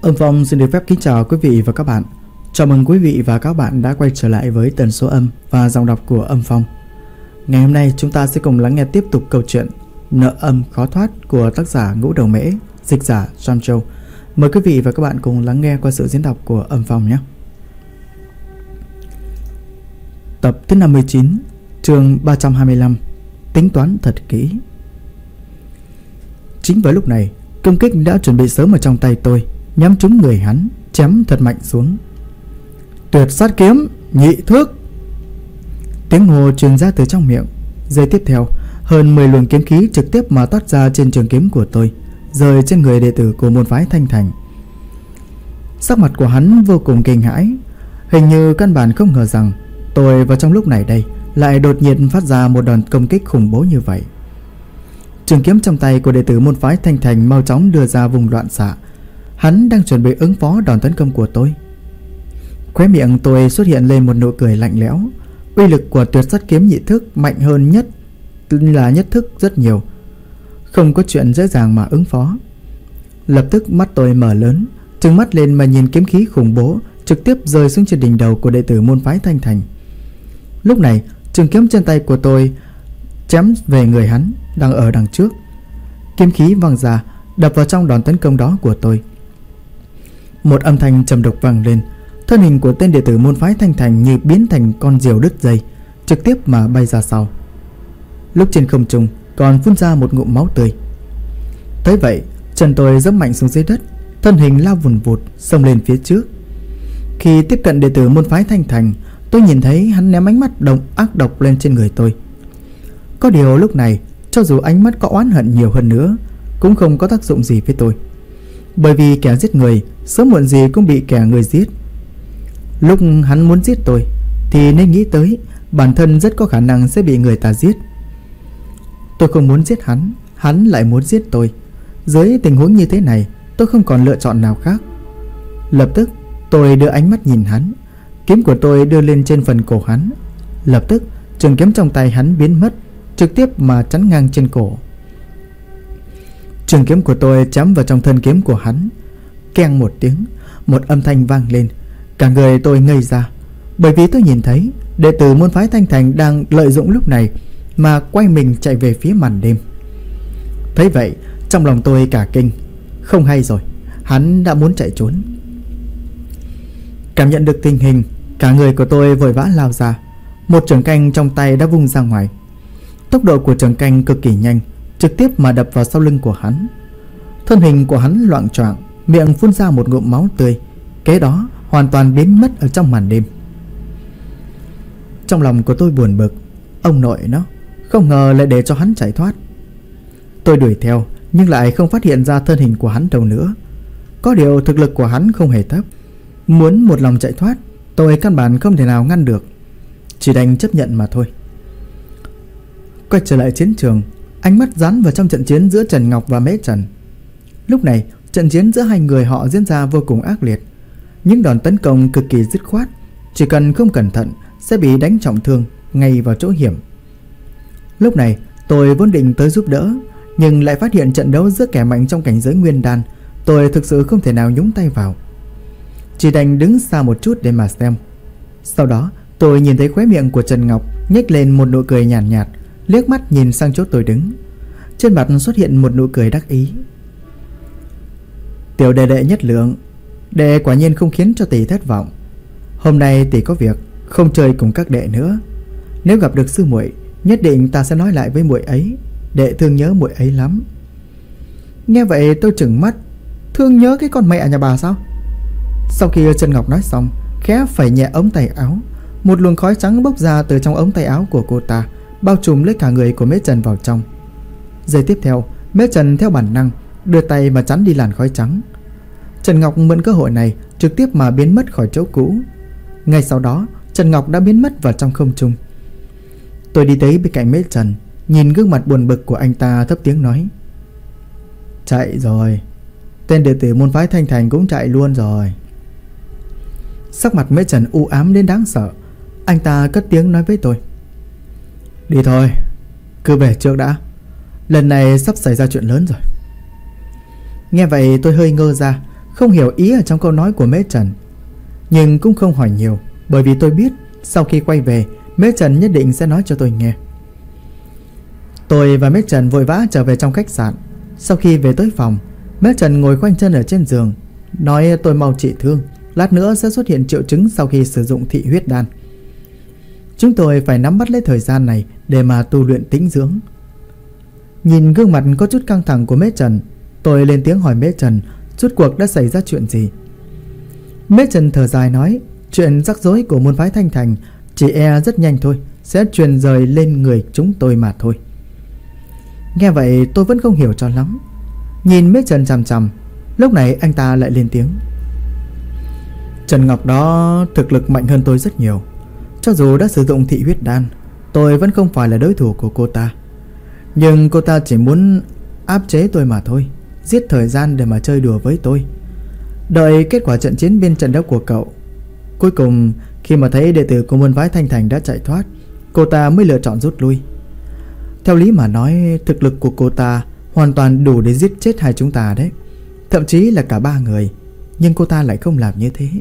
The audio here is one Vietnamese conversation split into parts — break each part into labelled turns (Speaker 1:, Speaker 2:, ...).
Speaker 1: Âm Phong xin được phép kính chào quý vị và các bạn. Chào mừng quý vị và các bạn đã quay trở lại với tần số âm và giọng đọc của Âm Phong. Ngày hôm nay chúng ta sẽ cùng lắng nghe tiếp tục câu chuyện Nợ âm khó thoát của tác giả Ngũ Đầu Mễ, dịch giả John Châu. Mời quý vị và các bạn cùng lắng nghe qua sự diễn đọc của Âm Phong nhé. Tập thứ 59, chương 325, tính toán thật kỹ. Chính vào lúc này, công kích đã chuẩn bị sớm ở trong tay tôi, nhắm trúng người hắn, chém thật mạnh xuống. Tuyệt sát kiếm, nhị thước. Tiếng hô truyền ra từ trong miệng. Giây tiếp theo, hơn 10 luồng kiếm khí trực tiếp mà toát ra trên trường kiếm của tôi, rơi trên người đệ tử của môn phái Thanh Thành. Sắc mặt của hắn vô cùng kinh hãi, hình như căn bản không ngờ rằng tôi vào trong lúc này đây lại đột nhiên phát ra một đòn công kích khủng bố như vậy. Trường kiếm trong tay của đệ tử môn phái Thanh Thành mau chóng đưa ra vùng loạn xạ. Hắn đang chuẩn bị ứng phó đòn tấn công của tôi. Khóe miệng tôi xuất hiện lên một nụ cười lạnh lẽo. Uy lực của tuyệt sát kiếm nhị thức mạnh hơn nhất thức rất nhiều, không có chuyện dễ dàng mà ứng phó. Lập tức mắt tôi mở lớn, trừng mắt lên mà nhìn kiếm khí khủng bố trực tiếp rơi xuống trên đỉnh đầu của đệ tử môn phái Thanh Thành. Lúc này, trường kiếm trên tay của tôi chém về người hắn đang ở đằng trước. Kiếm khí văng ra, đập vào trong đòn tấn công đó của tôi. Một âm thanh trầm độc vang lên, thân hình của tên đệ tử môn phái Thanh Thành như biến thành con diều đứt dây, trực tiếp mà bay ra sau. Lúc trên không trung còn phun ra một ngụm máu tươi. Thấy vậy, chân tôi giẫm mạnh xuống dưới đất, thân hình lao vùn vụt xông lên phía trước. Khi tiếp cận đệ tử môn phái Thanh Thành, tôi nhìn thấy hắn ném ánh mắt ác độc lên trên người tôi. Có điều lúc này, cho dù ánh mắt có oán hận nhiều hơn nữa, cũng không có tác dụng gì với tôi, bởi vì kẻ giết người sớm muộn gì cũng bị kẻ người giết. Lúc hắn muốn giết tôi thì nên nghĩ tới bản thân rất có khả năng sẽ bị người ta giết. Tôi không muốn giết hắn, hắn lại muốn giết tôi. Dưới tình huống như thế này, tôi không còn lựa chọn nào khác. Lập tức tôi đưa ánh mắt nhìn hắn. Kiếm của tôi đưa lên trên phần cổ hắn. Lập tức trường kiếm trong tay hắn biến mất, trực tiếp mà chắn ngang trên cổ. Trường kiếm của tôi chém vào trong thân kiếm của hắn. Keng một tiếng, một âm thanh vang lên. Cả người tôi ngây ra, bởi vì tôi nhìn thấy đệ tử môn phái Thanh Thành đang lợi dụng lúc này mà quay mình chạy về phía màn đêm. Thấy vậy, trong lòng tôi cả kinh. Không hay rồi, hắn đã muốn chạy trốn. Cảm nhận được tình hình, cả người của tôi vội vã lao ra. Một trường canh trong tay đã vung ra ngoài. Tốc độ của trường canh cực kỳ nhanh, trực tiếp mà đập vào sau lưng của hắn. Thân hình của hắn loạng choạng, miệng phun ra một ngụm máu tươi, kế đó hoàn toàn biến mất ở trong màn đêm. Trong lòng của tôi buồn bực. Ông nội nó, không ngờ lại để cho hắn chạy thoát. Tôi đuổi theo nhưng lại không phát hiện ra thân hình của hắn đâu nữa. Có điều thực lực của hắn không hề thấp. Muốn một lòng chạy thoát, tôi căn bản không thể nào ngăn được, chỉ đành chấp nhận mà thôi. Quay trở lại chiến trường, ánh mắt dán vào trong trận chiến giữa Trần Ngọc và Mễ Trần. Lúc này, trận chiến giữa hai người họ diễn ra vô cùng ác liệt. Những đòn tấn công cực kỳ dứt khoát, chỉ cần không cẩn thận sẽ bị đánh trọng thương ngay vào chỗ hiểm. Lúc này, tôi vốn định tới giúp đỡ, nhưng lại phát hiện trận đấu giữa kẻ mạnh trong cảnh giới nguyên đan, tôi thực sự không thể nào nhúng tay vào, chỉ đành đứng xa một chút để mà xem. Sau đó, tôi nhìn thấy khóe miệng của Trần Ngọc nhếch lên một nụ cười nhàn nhạt, liếc mắt nhìn sang chỗ tôi đứng. Trên mặt xuất hiện một nụ cười đắc ý. Tiểu đệ đệ nhất lượng, đệ quả nhiên không khiến cho tỷ thất vọng. Hôm nay tỷ có việc, không chơi cùng các đệ nữa. Nếu gặp được sư muội, nhất định ta sẽ nói lại với muội ấy. Đệ thương nhớ muội ấy lắm. Nghe vậy tôi trừng mắt. Thương nhớ cái con mẹ nhà bà sao? Sau khi Trần Ngọc nói xong, khẽ phẩy nhẹ ống tay áo. Một luồng khói trắng bốc ra từ trong ống tay áo của cô ta, bao trùm lấy cả người của Mễ Trần vào trong. Giây tiếp theo, Mễ Trần theo bản năng đưa tay mà chắn đi làn khói trắng. Trần Ngọc mượn cơ hội này trực tiếp mà biến mất khỏi chỗ cũ. Ngay sau đó, Trần Ngọc đã biến mất vào trong không trung. Tôi đi tới bên cạnh Mễ Trần, nhìn gương mặt buồn bực của anh ta, thấp tiếng nói: Chạy rồi, tên đệ tử môn phái Thanh Thành cũng chạy luôn rồi. Sắc mặt Mễ Trần u ám đến đáng sợ. Anh ta cất tiếng nói với tôi: Đi thôi, cứ về trước đã. Lần này sắp xảy ra chuyện lớn rồi. Nghe vậy tôi hơi ngơ ra. không hiểu ý ở trong câu nói của Mễ Trần, nhưng cũng không hỏi nhiều, bởi vì tôi biết sau khi quay về, Mễ Trần nhất định sẽ nói cho tôi nghe. Tôi và Mễ Trần vội vã trở về trong khách sạn. Sau khi về tới phòng, Mễ Trần ngồi khoanh chân ở trên giường, nói tôi mau trị thương, lát nữa sẽ xuất hiện triệu chứng sau khi sử dụng thị huyết đan. Chúng tôi phải nắm bắt lấy thời gian này để mà tu luyện tĩnh dưỡng. Nhìn gương mặt có chút căng thẳng của Mễ Trần, tôi lên tiếng hỏi Mễ Trần rốt cuộc đã xảy ra chuyện gì. Mễ Trần thở dài nói, chuyện rắc rối của môn phái Thanh Thành chỉ e rất nhanh thôi sẽ truyền rời lên người chúng tôi mà thôi. Nghe vậy tôi vẫn không hiểu cho lắm, nhìn Mễ Trần chằm chằm. Lúc này anh ta lại lên tiếng. Trần Ngọc đó thực lực mạnh hơn tôi rất nhiều. Cho dù đã sử dụng thị huyết đan, tôi vẫn không phải là đối thủ của cô ta. Nhưng cô ta chỉ muốn áp chế tôi mà thôi, giết thời gian để mà chơi đùa với tôi, đợi kết quả trận chiến bên trận đấu của cậu. Cuối cùng khi mà thấy đệ tử của môn phái Thanh Thành đã chạy thoát, cô ta mới lựa chọn rút lui. Theo lý mà nói, thực lực của cô ta hoàn toàn đủ để giết chết hai chúng ta đấy, thậm chí là cả ba người. Nhưng cô ta lại không làm như thế.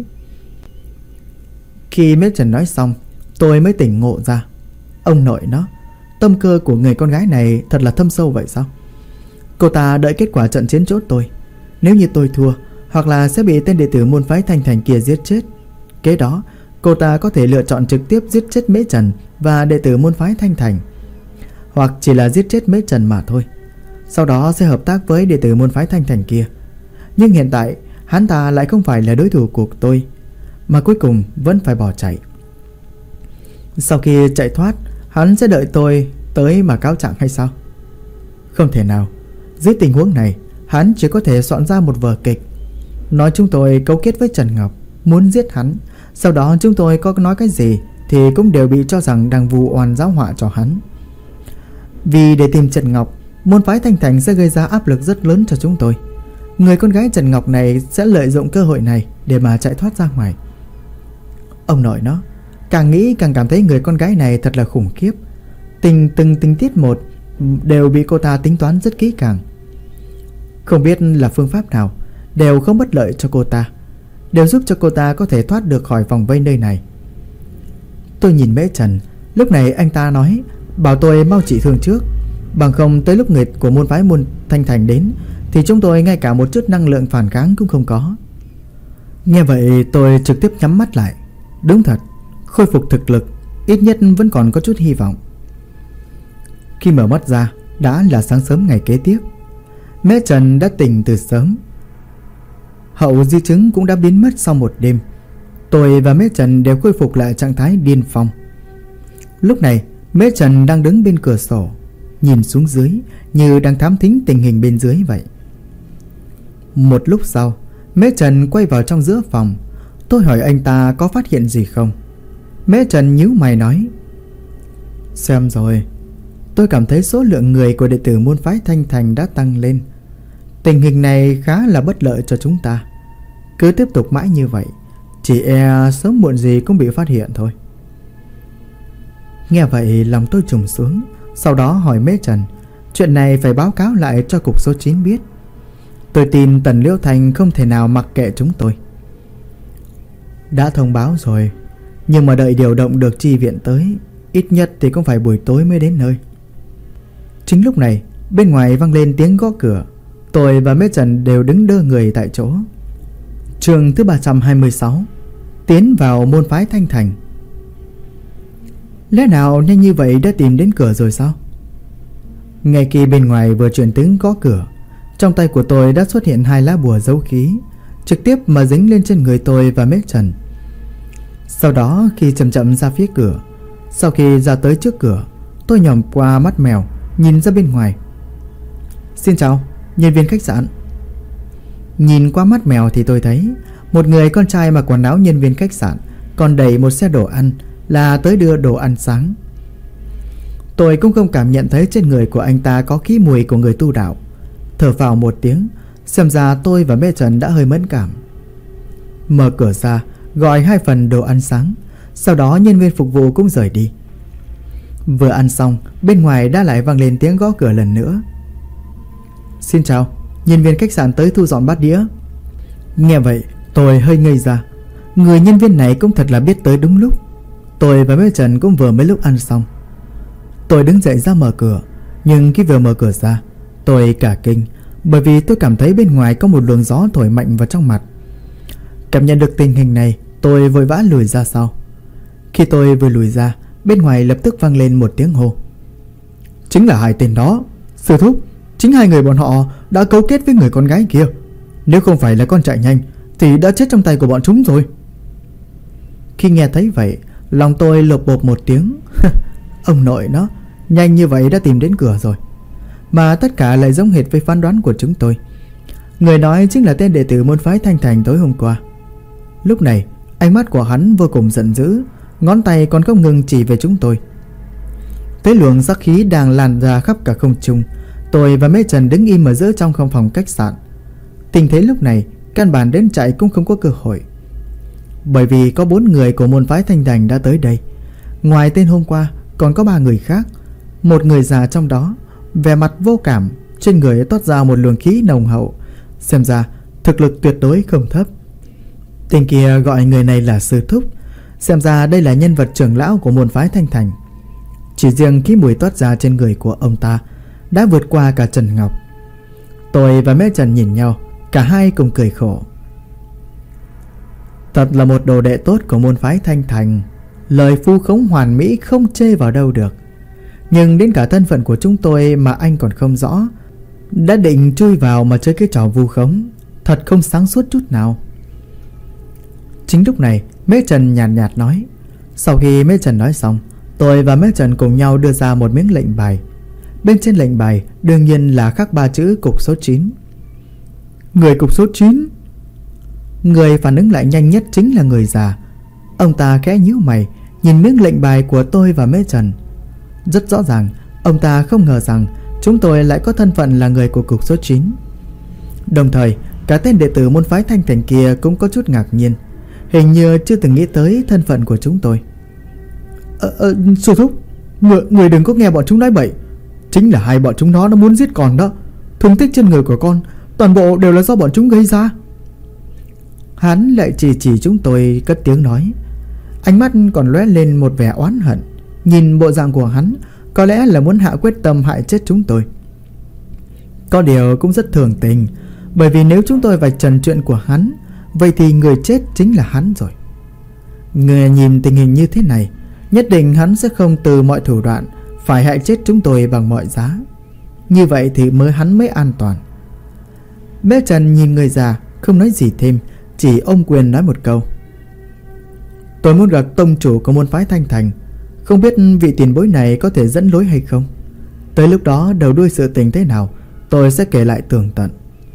Speaker 1: Khi Mễ Trần nói xong, tôi mới tỉnh ngộ ra. Ông nội nó, tâm cơ của người con gái này thật là thâm sâu vậy sao? Cô ta đợi kết quả trận chiến chốt tôi. Nếu như tôi thua, hoặc là sẽ bị tên đệ tử môn phái Thanh Thành kia giết chết, kế đó cô ta có thể lựa chọn trực tiếp giết chết Mễ Trần và đệ tử môn phái Thanh Thành, hoặc chỉ là giết chết Mễ Trần mà thôi. Sau đó sẽ hợp tác với đệ tử môn phái Thanh Thành kia. Nhưng hiện tại hắn ta lại không phải là đối thủ của tôi, mà cuối cùng vẫn phải bỏ chạy. Sau khi chạy thoát, hắn sẽ đợi tôi tới mà cáo trạng hay sao? Không thể nào. Dưới tình huống này, hắn chỉ có thể soạn ra một vở kịch, nói chúng tôi cấu kết với Trần Ngọc muốn giết hắn. Sau đó chúng tôi có nói cái gì thì cũng đều bị cho rằng đang vu oan giáo họa cho hắn. Vì để tìm Trần Ngọc, môn phái Thanh Thành sẽ gây ra áp lực rất lớn cho chúng tôi. Người con gái Trần Ngọc này sẽ lợi dụng cơ hội này để mà chạy thoát ra ngoài. Ông nội nó, càng nghĩ càng cảm thấy người con gái này thật là khủng khiếp. Từng tình tiết một đều bị cô ta tính toán rất kỹ càng. Không biết là phương pháp nào, đều không bất lợi cho cô ta, đều giúp cho cô ta có thể thoát được khỏi vòng vây nơi này. Tôi nhìn Mễ Trần. Lúc này anh ta nói bảo tôi mau trị thương trước, bằng không tới lúc người của môn phái Thanh Thành đến thì chúng tôi ngay cả một chút năng lượng phản kháng cũng không có. Nghe vậy tôi trực tiếp nhắm mắt lại. Đúng thật, khôi phục thực lực ít nhất vẫn còn có chút hy vọng. Khi mở mắt ra, đã là sáng sớm ngày kế tiếp. Mễ Trần đã tỉnh từ sớm. Hậu di chứng cũng đã biến mất sau một đêm. Tôi và Mễ Trần đều khôi phục lại trạng thái điên phong. Lúc này Mễ Trần đang đứng bên cửa sổ, nhìn xuống dưới như đang thám thính tình hình bên dưới vậy. Một lúc sau, Mễ Trần quay vào trong giữa phòng. Tôi hỏi anh ta có phát hiện gì không. Mễ Trần nhíu mày nói, xem rồi, tôi cảm thấy số lượng người của đệ tử môn phái Thanh Thành đã tăng lên. Tình hình này khá là bất lợi cho chúng ta. Cứ tiếp tục mãi như vậy, chỉ e sớm muộn gì cũng bị phát hiện thôi. Nghe vậy lòng tôi trùng xuống. Sau đó hỏi Mễ Trần, chuyện này phải báo cáo lại cho cục số 9 biết. Tôi tin Tần Liễu Thành không thể nào mặc kệ chúng tôi. Đã thông báo rồi, nhưng mà đợi điều động được chi viện tới, ít nhất thì cũng phải buổi tối mới đến nơi. Chính lúc này, bên ngoài vang lên tiếng gõ cửa. Tôi và Mễ Trần đều đứng đơ người tại chỗ. Chương thứ 326, tiến vào môn phái Thanh Thành. Lẽ nào nhanh như vậy đã tìm đến cửa rồi sao? Ngay khi bên ngoài vừa chuyển tiếng gõ cửa, trong tay của tôi đã xuất hiện 2 lá bùa dấu khí, trực tiếp mà dính lên trên người tôi và Mễ Trần. Sau đó khi chậm chậm ra phía cửa, sau khi ra tới trước cửa, tôi nhòm qua mắt mèo nhìn ra bên ngoài. Xin chào, nhân viên khách sạn. Nhìn qua mắt mèo thì tôi thấy một người con trai mặc quần áo nhân viên khách sạn, còn đẩy một xe đồ ăn là tới đưa đồ ăn sáng. Tôi cũng không cảm nhận thấy trên người của anh ta có khí mùi của người tu đạo. Thở vào một tiếng, xem ra tôi và Mễ Trần đã hơi mẫn cảm. Mở cửa ra, gọi 2 phần đồ ăn sáng. Sau đó nhân viên phục vụ cũng rời đi. Vừa ăn xong, bên ngoài đã lại vang lên tiếng gõ cửa lần nữa. Xin chào, nhân viên khách sạn tới thu dọn bát đĩa. Nghe vậy tôi hơi ngây ra. Người nhân viên này cũng thật là biết tới đúng lúc. Tôi và Mễ Trần cũng vừa mới lúc ăn xong. Tôi đứng dậy ra mở cửa. Nhưng khi vừa mở cửa ra, tôi cả kinh, bởi vì tôi cảm thấy bên ngoài có một luồng gió thổi mạnh vào trong mặt. Cảm nhận được tình hình này, tôi vội vã lùi ra sau. Khi tôi vừa lùi ra, bên ngoài lập tức vang lên một tiếng hô. Chính là hai tên đó. Sư thúc, chính hai người bọn họ đã cấu kết với người con gái kia. Nếu không phải là con chạy nhanh thì đã chết trong tay của bọn chúng rồi. Khi nghe thấy vậy, lòng tôi lột bột một tiếng. Ông nội nó, nhanh như vậy đã tìm đến cửa rồi. Mà tất cả lại giống hệt với phán đoán của chúng tôi. Người nói chính là tên đệ tử môn phái Thanh Thành tối hôm qua. Lúc này ánh mắt của hắn vô cùng giận dữ, ngón tay còn không ngừng chỉ về chúng tôi. Thấy luồng sát khí đang lan ra khắp cả không trung, tôi và Mễ Trần đứng im ở giữa trong phòng khách sạn. Tình thế lúc này căn bản đến chạy cũng không có cơ hội, bởi vì có 4 người của môn phái Thanh Thành đã tới đây. Ngoài tên hôm qua còn có 3 người khác. Một người già trong đó, vẻ mặt vô cảm, trên người toát ra một luồng khí nồng hậu, xem ra thực lực tuyệt đối không thấp. Tên kia gọi người này là sư thúc, xem ra đây là nhân vật trưởng lão của môn phái Thanh Thành. Chỉ riêng khí mùi toát ra trên người của ông ta đã vượt qua cả Trần Ngọc. Tôi và Mễ Trần nhìn nhau, cả hai cùng cười khổ. Thật là một đồ đệ tốt của môn phái Thanh Thành. Lời vu khống hoàn mỹ không chê vào đâu được. Nhưng đến cả thân phận của chúng tôi mà anh còn không rõ, đã định chui vào mà chơi cái trò vu khống, thật không sáng suốt chút nào. Chính lúc này Mễ Trần nhàn nhạt nói. Sau khi Mễ Trần nói xong, tôi và Mễ Trần cùng nhau đưa ra một miếng lệnh bài. Bên trên lệnh bài đương nhiên là khắc 3 chữ cục số 9. Người cục số 9. Người phản ứng lại nhanh nhất chính là người già. Ông ta khẽ nhíu mày nhìn miếng lệnh bài của tôi và Mễ Trần. Rất rõ ràng ông ta không ngờ rằng chúng tôi lại có thân phận là người của cục số 9. Đồng thời cả tên đệ tử môn phái Thanh Thành kia cũng có chút ngạc nhiên, hình như chưa từng nghĩ tới thân phận của chúng tôi. Sư thúc, người đừng có nghe bọn chúng nói bậy. Chính là hai bọn chúng nó muốn giết con đó. Thương tích trên người của con toàn bộ đều là do bọn chúng gây ra. Hắn lại chỉ chúng tôi cất tiếng nói. Ánh mắt còn lóe lên một vẻ oán hận. Nhìn bộ dạng của hắn, có lẽ là muốn hạ quyết tâm hại chết chúng tôi. Có điều cũng rất thường tình, bởi vì nếu chúng tôi vạch trần chuyện của hắn, vậy thì người chết chính là hắn rồi. Người nhìn tình hình như thế này, nhất định hắn sẽ không từ mọi thủ đoạn phải hại chết chúng tôi bằng mọi giá. Như vậy thì hắn mới an toàn. Mễ Trần nhìn người già, không nói gì thêm, chỉ ôm quyền nói một câu. Tôi muốn gặp tông chủ của môn phái Thanh Thành. Không biết vị tiền bối này có thể dẫn lối hay không. Tới lúc đó đầu đuôi sự tình thế nào, tôi sẽ kể lại tường tận.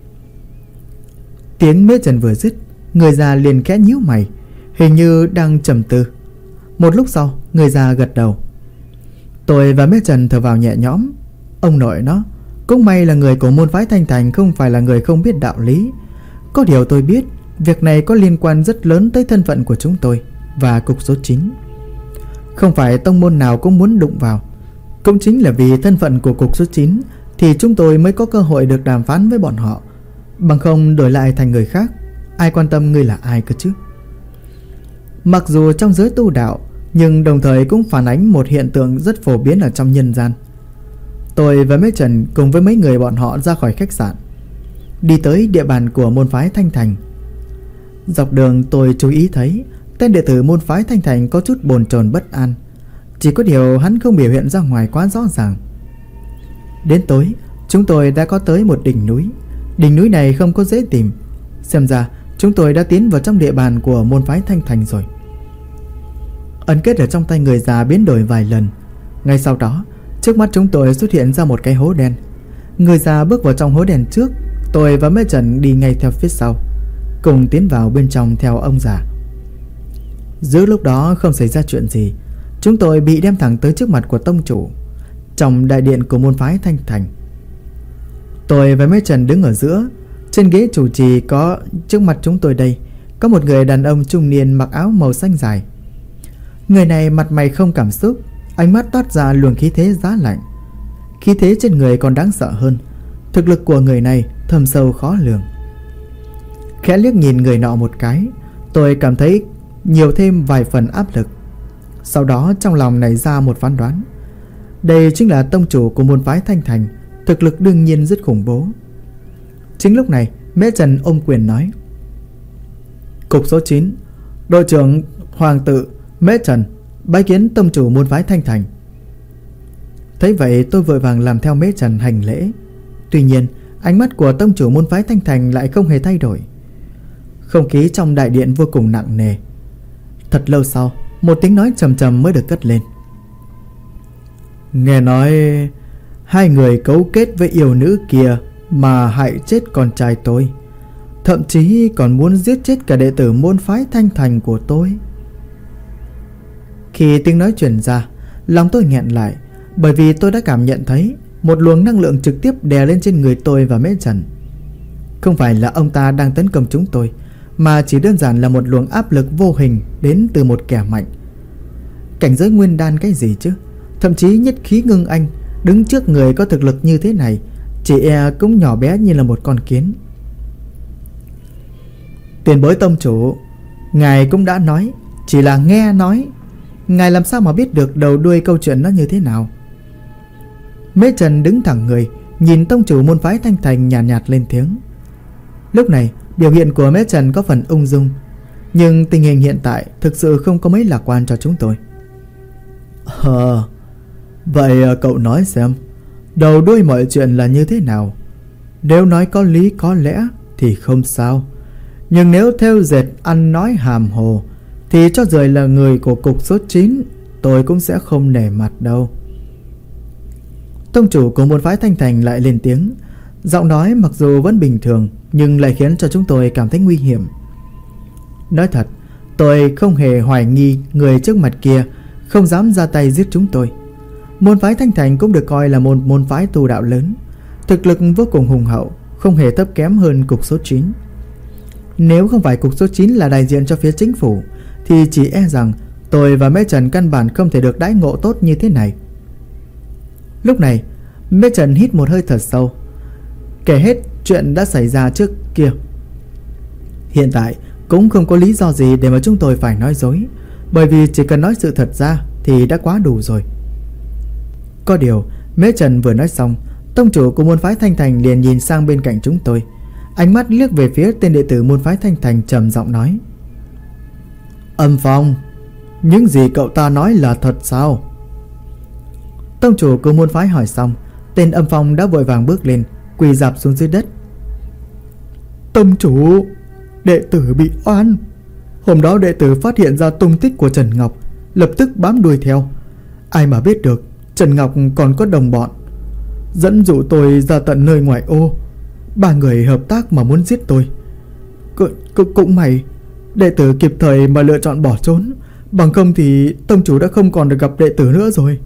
Speaker 1: Tiếng Mễ Trần vừa dứt, người già liền khẽ nhíu mày, hình như đang trầm tư. Một lúc sau, người già gật đầu. Tôi và Mễ Trần thở vào nhẹ nhõm. Ông nội nó, cũng may là người của môn phái Thanh Thành không phải là người không biết đạo lý. Có điều tôi biết việc này có liên quan rất lớn tới thân phận của chúng tôi và cục số 9. Không phải tông môn nào cũng muốn đụng vào. Cũng chính là vì thân phận của cục số 9 thì chúng tôi mới có cơ hội được đàm phán với bọn họ. Bằng không đổi lại thành người khác, ai quan tâm ngươi là ai cơ chứ. Mặc dù trong giới tu đạo, nhưng đồng thời cũng phản ánh một hiện tượng rất phổ biến ở trong nhân gian. Tôi và Mễ Trần cùng với mấy người bọn họ ra khỏi khách sạn, đi tới địa bàn của môn phái Thanh Thành. Dọc đường tôi chú ý thấy tên đệ tử môn phái Thanh Thành có chút bồn chồn bất an. Chỉ có điều hắn không biểu hiện ra ngoài quá rõ ràng. Đến tối, chúng tôi đã có tới một đỉnh núi. Đỉnh núi này không có dễ tìm. Xem ra chúng tôi đã tiến vào trong địa bàn của môn phái Thanh Thành rồi. Ấn kết ở trong tay người già biến đổi vài lần. Ngay sau đó, trước mắt chúng tôi xuất hiện ra một cái hố đen. Người già bước vào trong hố đen trước, tôi và Mễ Trần đi ngay theo phía sau, cùng tiến vào bên trong theo ông già. Giữa lúc đó không xảy ra chuyện gì, chúng tôi bị đem thẳng tới trước mặt của tông chủ, trong đại điện của môn phái Thanh Thành. Tôi và Mễ Trần đứng ở giữa. Trên ghế chủ trì có trước mặt chúng tôi đây có một người đàn ông trung niên mặc áo màu xanh dài. Người này mặt mày không cảm xúc, ánh mắt toát ra luồng khí thế giá lạnh. Khí thế trên người còn đáng sợ hơn. Thực lực của người này thâm sâu khó lường. Khẽ liếc nhìn người nọ một cái, tôi cảm thấy nhiều thêm vài phần áp lực. Sau đó trong lòng nảy ra một phán đoán. Đây chính là tông chủ của môn phái Thanh Thành, thực lực đương nhiên rất khủng bố. Chính lúc này Mễ Trần ôm quyền nói: Cục số 9, đội trưởng Hoàng tự Mễ Trần bái kiến tông chủ môn phái Thanh Thành. Thấy vậy tôi vội vàng làm theo Mễ Trần hành lễ. Tuy nhiên ánh mắt của tông chủ môn phái Thanh Thành lại không hề thay đổi. Không khí trong đại điện vô cùng nặng nề. Thật lâu sau, một tiếng nói trầm trầm mới được cất lên. Nghe nói hai người cấu kết với yêu nữ kia mà hại chết con trai tôi, thậm chí còn muốn giết chết cả đệ tử môn phái Thanh Thành của tôi. Khi tiếng nói truyền ra, lòng tôi nghẹn lại, bởi vì tôi đã cảm nhận thấy một luồng năng lượng trực tiếp đè lên trên người tôi và Mễ Trần. Không phải là ông ta đang tấn công chúng tôi, mà chỉ đơn giản là một luồng áp lực vô hình đến từ một kẻ mạnh. Cảnh giới nguyên đan cái gì chứ? Thậm chí nhất khí ngưng anh đứng trước người có thực lực như thế này, chỉ e cũng nhỏ bé như là một con kiến. Tiền bối tông chủ, ngài cũng đã nói, chỉ là nghe nói, ngài làm sao mà biết được đầu đuôi câu chuyện nó như thế nào? Mễ Trần đứng thẳng người, nhìn tông chủ môn phái Thanh Thành nhàn nhạt lên tiếng. Lúc này biểu hiện của Mễ Trần có phần ung dung, nhưng tình hình hiện tại thực sự không có mấy lạc quan cho chúng tôi. Vậy cậu nói xem, đầu đuôi mọi chuyện là như thế nào? Nếu nói có lý có lẽ thì không sao, nhưng nếu theo dệt ăn nói hàm hồ thì cho dù là người của cục số 9, tôi cũng sẽ không nể mặt đâu. Tông chủ của môn phái Thanh Thành lại lên tiếng. Giọng nói mặc dù vẫn bình thường, nhưng lại khiến cho chúng tôi cảm thấy nguy hiểm. Nói thật, tôi không hề hoài nghi người trước mặt kia không dám ra tay giết chúng tôi. Môn phái Thanh Thành cũng được coi là một môn phái tu đạo lớn, thực lực vô cùng hùng hậu, không hề thấp kém hơn cục số 9. Nếu không phải cục số 9 là đại diện cho phía chính phủ, thì chỉ e rằng tôi và Mễ Trần căn bản không thể được đãi ngộ tốt như thế này. Lúc này Mễ Trần hít một hơi thật sâu, kể hết chuyện đã xảy ra trước kia. Hiện tại cũng không có lý do gì để mà chúng tôi phải nói dối, bởi vì chỉ cần nói sự thật ra thì đã quá đủ rồi. Có điều Mễ Trần vừa nói xong, tông chủ của môn phái Thanh Thành liền nhìn sang bên cạnh chúng tôi, ánh mắt liếc về phía tên đệ tử môn phái Thanh Thành, trầm giọng nói: Âm Phong, những gì cậu ta nói là thật sao? Tông chủ của môn phái hỏi xong, tên Âm Phong đã vội vàng bước lên, quỳ rạp xuống dưới đất. Tông chủ, đệ tử bị oan. Hôm đó đệ tử phát hiện ra tung tích của Trần Ngọc, lập tức bám đuôi theo. Ai mà biết được Trần Ngọc còn có đồng bọn, dẫn dụ tôi ra tận nơi ngoại ô. 3 người hợp tác mà muốn giết tôi. Cũng may đệ tử kịp thời mà lựa chọn bỏ trốn, bằng không thì tông chủ đã không còn được gặp đệ tử nữa rồi.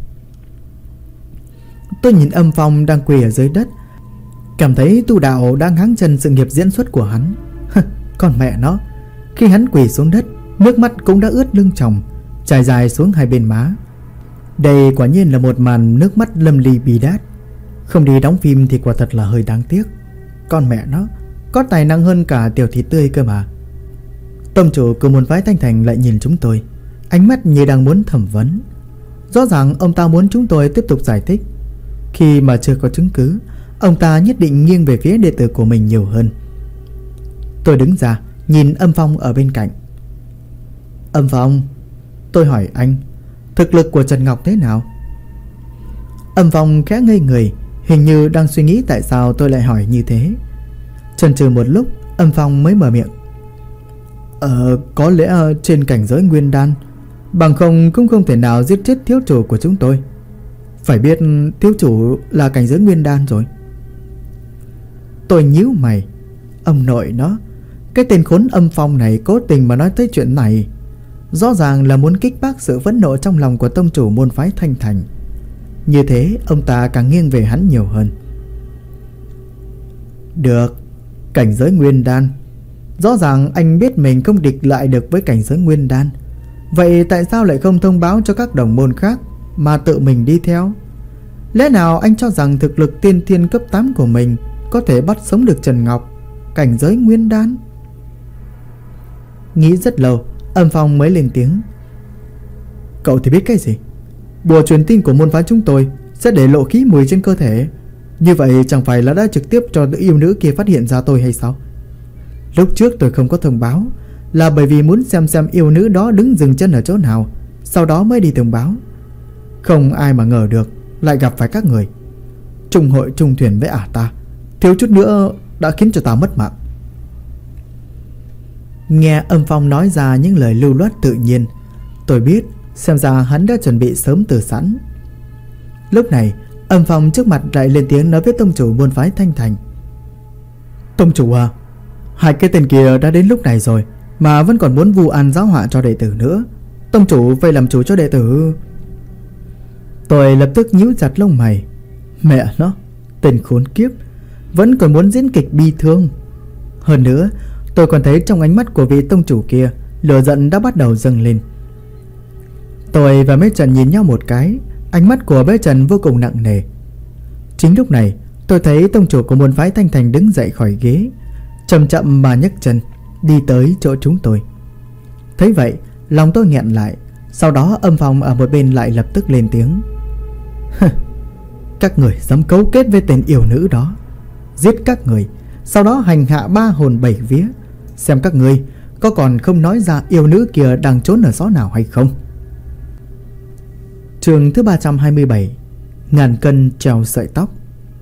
Speaker 1: Tôi nhìn Âm Phong đang quỳ ở dưới đất, cảm thấy tu đạo đang háng chân sự nghiệp diễn xuất của hắn. Con mẹ nó, khi hắn quỳ xuống đất, nước mắt cũng đã ướt lưng tròng, trải dài xuống hai bên má. Đây quả nhiên là một màn nước mắt lâm ly bi đát. Không đi đóng phim thì quả thật là hơi đáng tiếc. Con mẹ nó, có tài năng hơn cả tiểu thịt tươi cơ mà. Tông chủ của môn phái Thanh Thành lại nhìn chúng tôi, ánh mắt như đang muốn thẩm vấn. Rõ ràng ông ta muốn chúng tôi tiếp tục giải thích. Khi mà chưa có chứng cứ, ông ta nhất định nghiêng về phía đệ tử của mình nhiều hơn. Tôi đứng ra nhìn Âm Phong ở bên cạnh. Âm Phong, tôi hỏi anh, thực lực của Trần Ngọc thế nào? Âm Phong khẽ ngây người, hình như đang suy nghĩ tại sao tôi lại hỏi như thế. Chần chừ một lúc, Âm Phong mới mở miệng. Có lẽ trên cảnh giới nguyên đan, bằng không cũng không thể nào giết chết thiếu chủ của chúng tôi. Phải biết thiếu chủ là cảnh giới nguyên đan rồi. Tôi nhíu mày. Ông nội nó, cái tên khốn Âm Phong này cố tình mà nói tới chuyện này, rõ ràng là muốn kích bác sự phẫn nộ trong lòng của tông chủ môn phái Thanh Thành. Như thế ông ta càng nghiêng về hắn nhiều hơn. Được, cảnh giới nguyên đan. Rõ ràng anh biết mình không địch lại được với cảnh giới nguyên đan, vậy tại sao lại không thông báo cho các đồng môn khác mà tự mình đi theo? Lẽ nào anh cho rằng thực lực tiên thiên cấp 8 của mình có thể bắt sống được Trần Ngọc, cảnh giới nguyên đan? Nghĩ rất lâu, Âm Phong mới lên tiếng. Cậu thì biết cái gì? Bùa truyền tin của môn phái chúng tôi sẽ để lộ khí mùi trên cơ thể. Như vậy chẳng phải là đã trực tiếp cho yêu nữ kia phát hiện ra tôi hay sao? Lúc trước tôi không có thông báo là bởi vì muốn xem yêu nữ đó đứng dừng chân ở chỗ nào, sau đó mới đi thông báo. Không ai mà ngờ được lại gặp phải các người. Trùng hội trùng thuyền với ta, thiếu chút nữa đã khiến cho ta mất mạng. Nghe Âm Phong nói ra những lời lưu loát tự nhiên, tôi biết xem ra hắn đã chuẩn bị sớm từ sẵn. Lúc này Âm Phong trước mặt lại lên tiếng nói với tông chủ môn phái Thanh Thành. Tông chủ à, hai cái tên kia đã đến lúc này rồi mà vẫn còn muốn vu oan giáo họa cho đệ tử nữa. Tông chủ phải làm chủ cho đệ tử. Tôi lập tức nhíu chặt lông mày. Mẹ nó, tên khốn kiếp vẫn còn muốn diễn kịch bi thương. Hơn nữa tôi còn thấy trong ánh mắt của vị tông chủ kia lửa giận đã bắt đầu dâng lên. Tôi và Mễ Trần nhìn nhau một cái, ánh mắt của Mễ Trần vô cùng nặng nề. Chính lúc này tôi thấy tông chủ của môn phái Thanh Thành đứng dậy khỏi ghế, chậm chậm mà nhấc chân đi tới chỗ chúng tôi. Thấy vậy lòng tôi nghẹn lại. Sau đó Âm Phong ở một bên lại lập tức lên tiếng. Các người dám cấu kết với tên yêu nữ đó, giết các người, sau đó hành hạ 3 hồn 7 vía, xem các người có còn không nói ra yêu nữ kia đang trốn ở xó nào hay không. Chương thứ 327, ngàn cân treo sợi tóc.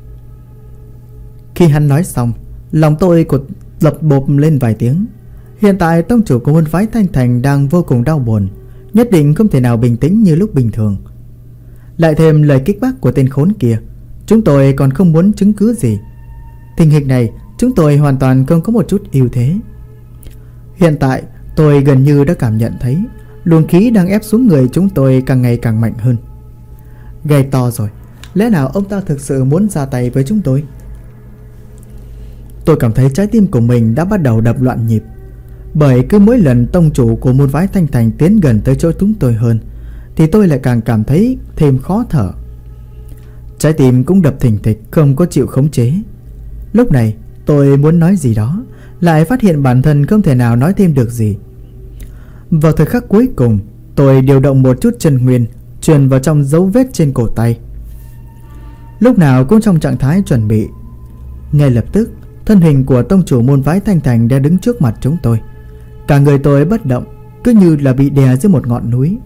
Speaker 1: Khi hắn nói xong, lòng tôi cột lập bộp lên vài tiếng. Hiện tại tông chủ của môn phái Thanh Thành đang vô cùng đau buồn, nhất định không thể nào bình tĩnh như lúc bình thường. Lại thêm lời kích bác của tên khốn kia, chúng tôi còn không muốn chứng cứ gì. Tình hình này chúng tôi hoàn toàn không có một chút ưu thế. Hiện tại tôi gần như đã cảm nhận thấy luồng khí đang ép xuống người chúng tôi càng ngày càng mạnh hơn. Gây to rồi, lẽ nào ông ta thực sự muốn ra tay với chúng tôi? Tôi cảm thấy trái tim của mình đã bắt đầu đập loạn nhịp. Bởi cứ mỗi lần tông chủ của môn phái Thanh Thành tiến gần tới chỗ chúng tôi hơn, thì tôi lại càng cảm thấy thêm khó thở. Trái tim cũng đập thình thịch, không có chịu khống chế. Lúc này tôi muốn nói gì đó, lại phát hiện bản thân không thể nào nói thêm được gì. Vào thời khắc cuối cùng, tôi điều động một chút chân nguyên truyền vào trong dấu vết trên cổ tay. Lúc nào cũng trong trạng thái chuẩn bị. Ngay lập tức thân hình của tông chủ môn phái Thanh Thành đã đứng trước mặt chúng tôi. Cả người tôi bất động, cứ như là bị đè dưới một ngọn núi.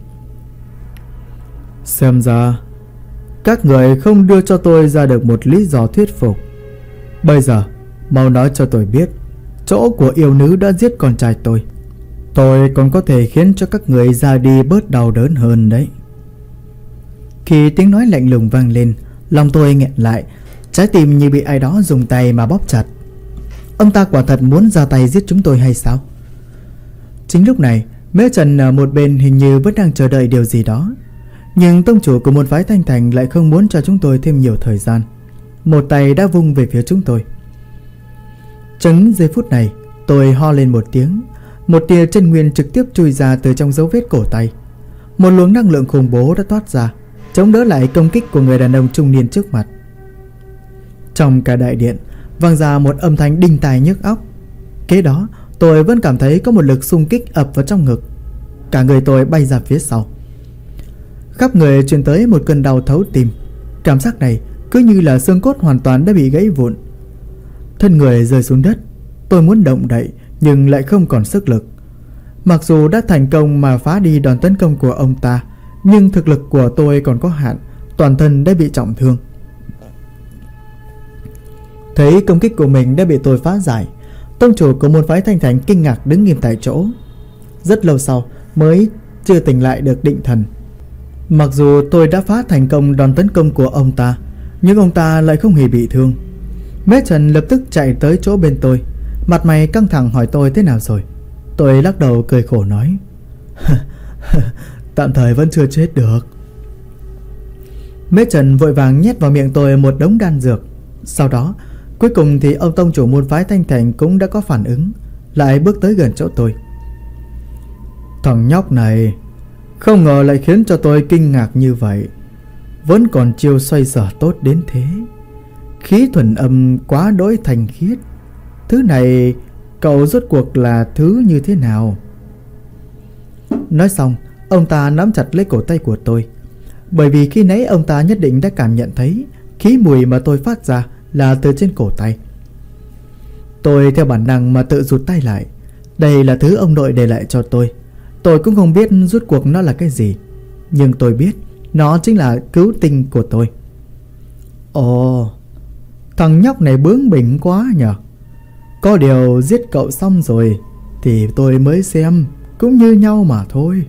Speaker 1: Xem ra các người không đưa cho tôi ra được một lý do thuyết phục. Bây giờ mau nói cho tôi biết chỗ của yêu nữ đã giết con trai tôi. Tôi còn có thể khiến cho các người ra đi bớt đau đớn hơn đấy. Khi tiếng nói lạnh lùng vang lên, lòng tôi nghẹn lại, trái tim như bị ai đó dùng tay mà bóp chặt. Ông ta quả thật muốn ra tay giết chúng tôi hay sao? Chính lúc này Mễ Trần ở một bên hình như vẫn đang chờ đợi điều gì đó. Nhưng tông chủ của môn phái Thanh Thành lại không muốn cho chúng tôi thêm nhiều thời gian. Một tay đã vung về phía chúng tôi. Chấn giây phút này tôi ho lên một tiếng. Một tia chân nguyên trực tiếp chui ra từ trong dấu vết cổ tay. Một luồng năng lượng khủng bố đã toát ra, chống đỡ lại công kích của người đàn ông trung niên trước mặt. Trong cả đại điện vang ra một âm thanh đinh tai nhức óc. Kế đó tôi vẫn cảm thấy có một lực xung kích ập vào trong ngực. Cả người tôi bay ra phía sau. Khắp người truyền tới một cơn đau thấu tim. Cảm giác này cứ như là xương cốt hoàn toàn đã bị gãy vụn. Thân người rơi xuống đất. Tôi muốn động đậy nhưng lại không còn sức lực. Mặc dù đã thành công mà phá đi đòn tấn công của ông ta, nhưng thực lực của tôi còn có hạn, toàn thân đã bị trọng thương. Thấy công kích của mình đã bị tôi phá giải, tông chủ của môn phái Thanh Thành kinh ngạc đứng nghiêm tại chỗ. Rất lâu sau mới chưa tỉnh lại được định thần. Mặc dù tôi đã phá thành công đòn tấn công của ông ta, nhưng ông ta lại không hề bị thương. Mễ Trần lập tức chạy tới chỗ bên tôi, mặt mày căng thẳng hỏi tôi thế nào rồi. Tôi lắc đầu cười khổ nói tạm thời vẫn chưa chết được. Mễ Trần vội vàng nhét vào miệng tôi một đống đan dược. Sau đó cuối cùng thì ông tông chủ môn phái Thanh Thành cũng đã có phản ứng, lại bước tới gần chỗ tôi. Thằng nhóc này không ngờ lại khiến cho tôi kinh ngạc như vậy. Vẫn còn chiêu xoay sở tốt đến thế. Khí thuần âm quá đỗi thành khiết. Thứ này cậu rốt cuộc là thứ như thế nào? Nói xong, ông ta nắm chặt lấy cổ tay của tôi. Bởi vì khi nãy ông ta nhất định đã cảm nhận thấy khí mùi mà tôi phát ra là từ trên cổ tay. Tôi theo bản năng mà tự rụt tay lại. Đây là thứ ông nội để lại cho tôi. Tôi cũng không biết rốt cuộc nó là cái gì, nhưng tôi biết nó chính là cứu tinh của tôi. Ồ, thằng nhóc này bướng bỉnh quá nhở. Có điều giết cậu xong rồi thì tôi mới xem, cũng như nhau mà thôi.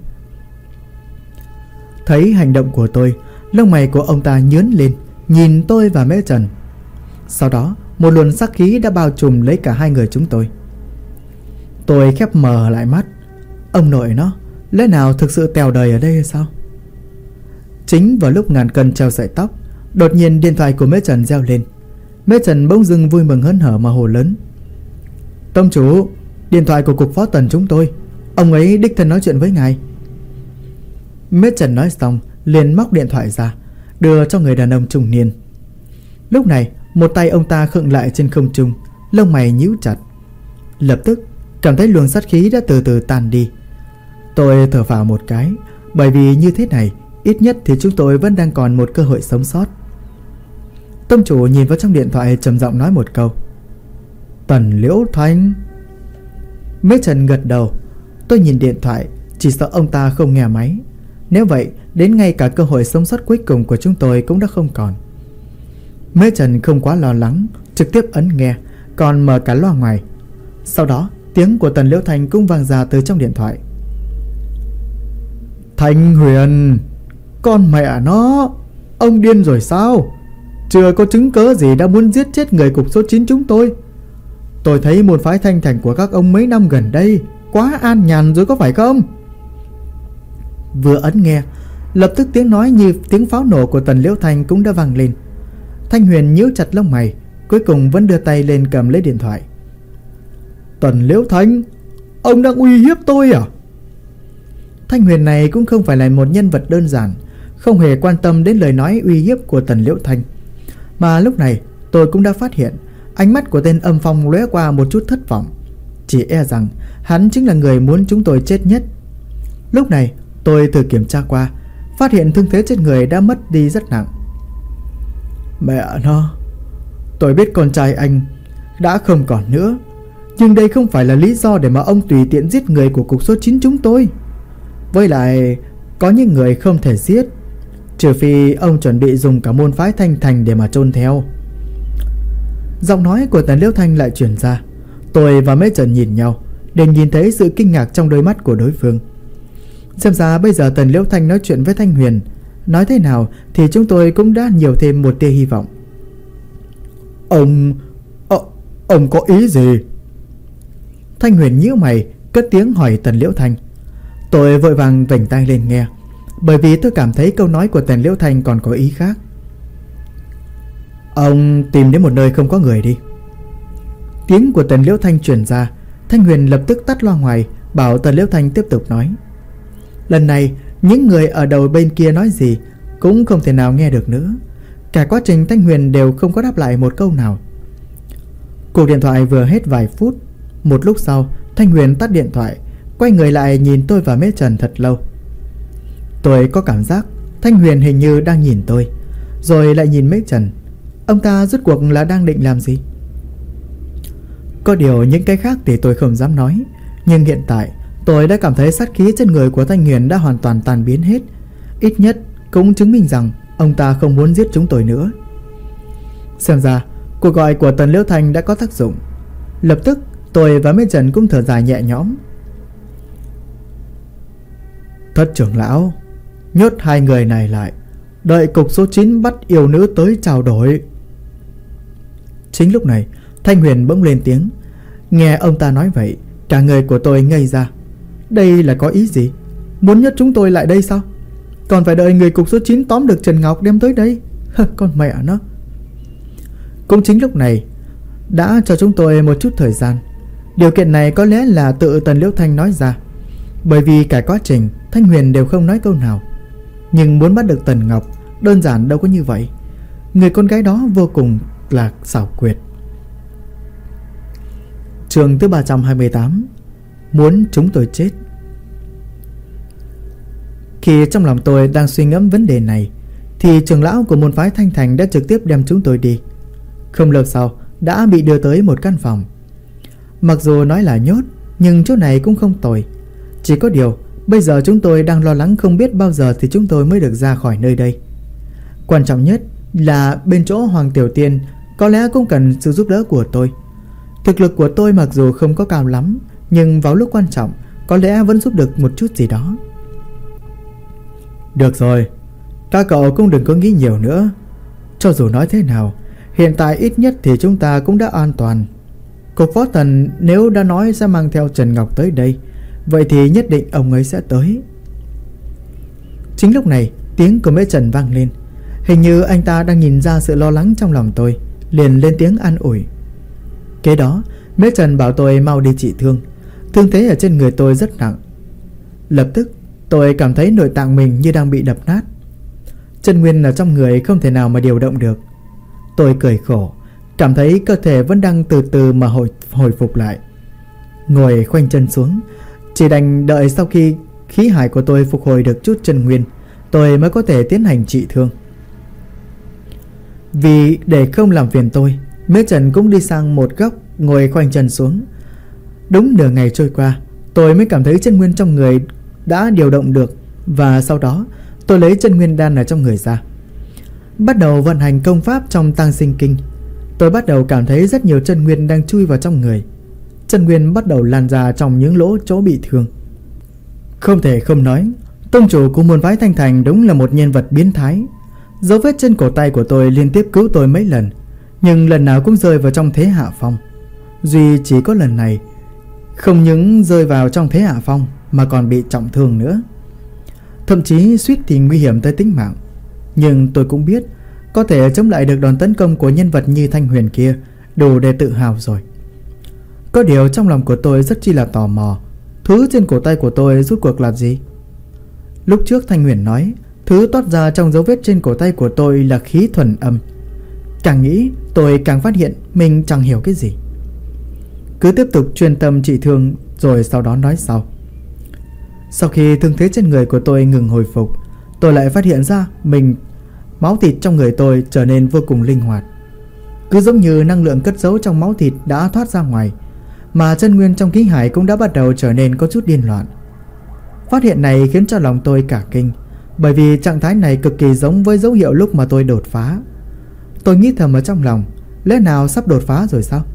Speaker 1: Thấy hành động của tôi, lông mày của ông ta nhướng lên, nhìn tôi và Mễ Trần. Sau đó một luồng sát khí đã bao trùm lấy cả hai người chúng tôi. Tôi khép mờ lại mắt. Ông nội nó, lẽ nào thực sự tèo đời ở đây hay sao? Chính vào lúc ngàn cân treo sợi tóc, đột nhiên điện thoại của Mễ Trần reo lên. Mễ Trần bỗng dưng vui mừng hớn hở mà hồ lớn: Tông chủ, điện thoại của cục phó Tần chúng tôi, ông ấy đích thân nói chuyện với ngài. Mễ Trần nói xong liền móc điện thoại ra, đưa cho người đàn ông trung niên. Lúc này một tay ông ta khựng lại trên không trung, lông mày nhíu chặt. Lập tức cảm thấy luồng sát khí đã từ từ tan đi. Tôi thở phào một cái, bởi vì như thế này ít nhất thì chúng tôi vẫn đang còn một cơ hội sống sót. Tông chủ nhìn vào trong điện thoại trầm giọng nói một câu: Tần Liễu Thanh. Mễ Trần gật đầu. Tôi nhìn điện thoại, chỉ sợ ông ta không nghe máy. Nếu vậy, đến ngay cả cơ hội sống sót cuối cùng của chúng tôi cũng đã không còn. Mễ Trần không quá lo lắng, trực tiếp ấn nghe, còn mở cả loa ngoài. Sau đó tiếng của Tần Liễu Thanh cũng vang ra từ trong điện thoại: Thanh Huyền, con mẹ nó, ông điên rồi sao? Chưa có chứng cớ gì đã muốn giết chết người cục số 9 chúng tôi. Tôi thấy môn phái Thanh Thành của các ông mấy năm gần đây quá an nhàn rồi có phải không? Vừa ấn nghe, lập tức tiếng nói như tiếng pháo nổ của Tần Liễu Thanh cũng đã vang lên. Thanh Huyền nhíu chặt lông mày, cuối cùng vẫn đưa tay lên cầm lấy điện thoại. Tần Liễu Thanh, ông đang uy hiếp tôi à? Thanh Huyền này cũng không phải là một nhân vật đơn giản, không hề quan tâm đến lời nói uy hiếp của Tần Liễu Thanh. Mà lúc này tôi cũng đã phát hiện ánh mắt của tên âm phong lóe qua một chút thất vọng. Chỉ e rằng hắn chính là người muốn chúng tôi chết nhất. Lúc này tôi thử kiểm tra qua, phát hiện thương thế trên người đã mất đi rất nặng. Mẹ nó, tôi biết con trai anh đã không còn nữa, nhưng đây không phải là lý do để mà ông tùy tiện giết người của cục số 9 chúng tôi. Với lại có những người không thể giết, trừ phi ông chuẩn bị dùng cả môn phái Thanh Thành để mà chôn theo. Giọng nói của Tần Liễu Thanh lại truyền ra. Tôi và Mễ Trần nhìn nhau, đều nhìn thấy sự kinh ngạc trong đôi mắt của đối phương. Xem ra bây giờ Tần Liễu Thanh nói chuyện với Thanh Huyền, nói thế nào thì chúng tôi cũng đã nhiều thêm một tia hy vọng. Ông có ý gì? Thanh Huyền nhíu mày, cất tiếng hỏi Tần Liễu Thanh. Tôi vội vàng vểnh tai lên nghe, bởi vì tôi cảm thấy câu nói của Tần Liễu Thanh còn có ý khác. Ông tìm đến một nơi không có người đi. Tiếng của Tần Liễu Thanh truyền ra. Thanh Huyền lập tức tắt loa ngoài, bảo Tần Liễu Thanh tiếp tục nói. Lần này những người ở đầu bên kia nói gì cũng không thể nào nghe được nữa. Cả quá trình Thanh Huyền đều không có đáp lại một câu nào. Cuộc điện thoại vừa hết vài phút. Một lúc sau Thanh Huyền tắt điện thoại, quay người lại nhìn tôi và Mễ Trần thật lâu. Tôi có cảm giác Thanh Huyền hình như đang nhìn tôi, rồi lại nhìn Mễ Trần. Ông ta rốt cuộc là đang định làm gì? Có điều những cái khác thì tôi không dám nói, nhưng hiện tại tôi đã cảm thấy sát khí trên người của Thanh Huyền đã hoàn toàn tan biến hết. Ít nhất cũng chứng minh rằng ông ta không muốn giết chúng tôi nữa. Xem ra cuộc gọi của Tần Liễu Thanh đã có tác dụng. Lập tức tôi và Mễ Trần cũng thở dài nhẹ nhõm. Thất trưởng lão, nhốt hai người này lại, đợi cục số 9 bắt yêu nữ tới trao đổi. Chính lúc này Thanh Huyền bỗng lên tiếng. Nghe ông ta nói vậy, cả người của tôi ngây ra. Đây là có ý gì? Muốn nhốt chúng tôi lại đây sao? Còn phải đợi người cục số 9 tóm được Trần Ngọc đem tới đây? Con mẹ nó. Cũng chính lúc này đã cho chúng tôi một chút thời gian. Điều kiện này có lẽ là tự Tần Liễu Thanh nói ra, bởi vì cả quá trình Thanh Huyền đều không nói câu nào. Nhưng muốn bắt được Tần Ngọc đơn giản đâu có như vậy. Người con gái đó vô cùng là xảo quyệt. Chương thứ 328. Muốn chúng tôi chết. Khi trong lòng tôi đang suy ngẫm vấn đề này thì trưởng lão của môn phái Thanh Thành đã trực tiếp đem chúng tôi đi. Không lâu sau đã bị đưa tới một căn phòng. Mặc dù nói là nhốt, nhưng chỗ này cũng không tồi. Chỉ có điều bây giờ chúng tôi đang lo lắng không biết bao giờ thì chúng tôi mới được ra khỏi nơi đây. Quan trọng nhất là bên chỗ Hoàng Tiểu Tiên có lẽ cũng cần sự giúp đỡ của tôi. Thực lực của tôi mặc dù không có cao lắm, nhưng vào lúc quan trọng có lẽ vẫn giúp được một chút gì đó. Được rồi, các cậu cũng đừng có nghĩ nhiều nữa. Cho dù nói thế nào, hiện tại ít nhất thì chúng ta cũng đã an toàn. Cục phó thần nếu đã nói sẽ mang theo Trần Ngọc tới đây, vậy thì nhất định ông ấy sẽ tới. Chính lúc này tiếng của Mễ Trần vang lên. Hình như anh ta đang nhìn ra sự lo lắng trong lòng tôi, liền lên tiếng an ủi. Kế đó Mễ Trần bảo tôi mau đi trị thương. Thương thế ở trên người tôi rất nặng. Lập tức tôi cảm thấy nội tạng mình như đang bị đập nát. Chân nguyên ở trong người không thể nào mà điều động được. Tôi cười khổ, cảm thấy cơ thể vẫn đang từ từ mà hồi phục lại. Ngồi khoanh chân xuống, chỉ đành đợi sau khi khí hải của tôi phục hồi được chút chân nguyên, tôi mới có thể tiến hành trị thương. Vì để không làm phiền tôi, Mễ Trần cũng đi sang một góc ngồi khoanh chân xuống. Đúng nửa ngày trôi qua, tôi mới cảm thấy chân nguyên trong người đã điều động được. Và sau đó tôi lấy chân nguyên đan ở trong người ra, bắt đầu vận hành công pháp trong Tăng Sinh Kinh. Tôi bắt đầu cảm thấy rất nhiều chân nguyên đang chui vào trong người. Chân nguyên bắt đầu lan ra trong những lỗ chỗ bị thương. Không thể không nói, tông chủ của môn phái Thanh Thành đúng là một nhân vật biến thái. Dấu vết trên cổ tay của tôi liên tiếp cứu tôi mấy lần, nhưng lần nào cũng rơi vào trong thế hạ phong. Duy chỉ có lần này không những rơi vào trong thế hạ phong mà còn bị trọng thương nữa. Thậm chí suýt thì nguy hiểm tới tính mạng. Nhưng tôi cũng biết có thể chống lại được đòn tấn công của nhân vật như Thanh Huyền kia đủ để tự hào rồi. Có điều trong lòng của tôi rất chi là tò mò, thứ trên cổ tay của tôi rốt cuộc là gì? Lúc trước Thanh Huyền nói thứ toát ra trong dấu vết trên cổ tay của tôi là khí thuần âm. Càng nghĩ tôi càng phát hiện mình chẳng hiểu cái gì. Cứ tiếp tục chuyên tâm trị thương rồi sau đó nói sau. Sau khi thương thế trên người của tôi ngừng hồi phục, tôi lại phát hiện ra máu thịt trong người tôi trở nên vô cùng linh hoạt. Cứ giống như năng lượng cất giấu trong máu thịt đã thoát ra ngoài, mà chân nguyên trong khí hải cũng đã bắt đầu trở nên có chút điên loạn. Phát hiện này khiến cho lòng tôi cả kinh, bởi vì trạng thái này cực kỳ giống với dấu hiệu lúc mà tôi đột phá. Tôi nghĩ thầm ở trong lòng, lẽ nào sắp đột phá rồi sao?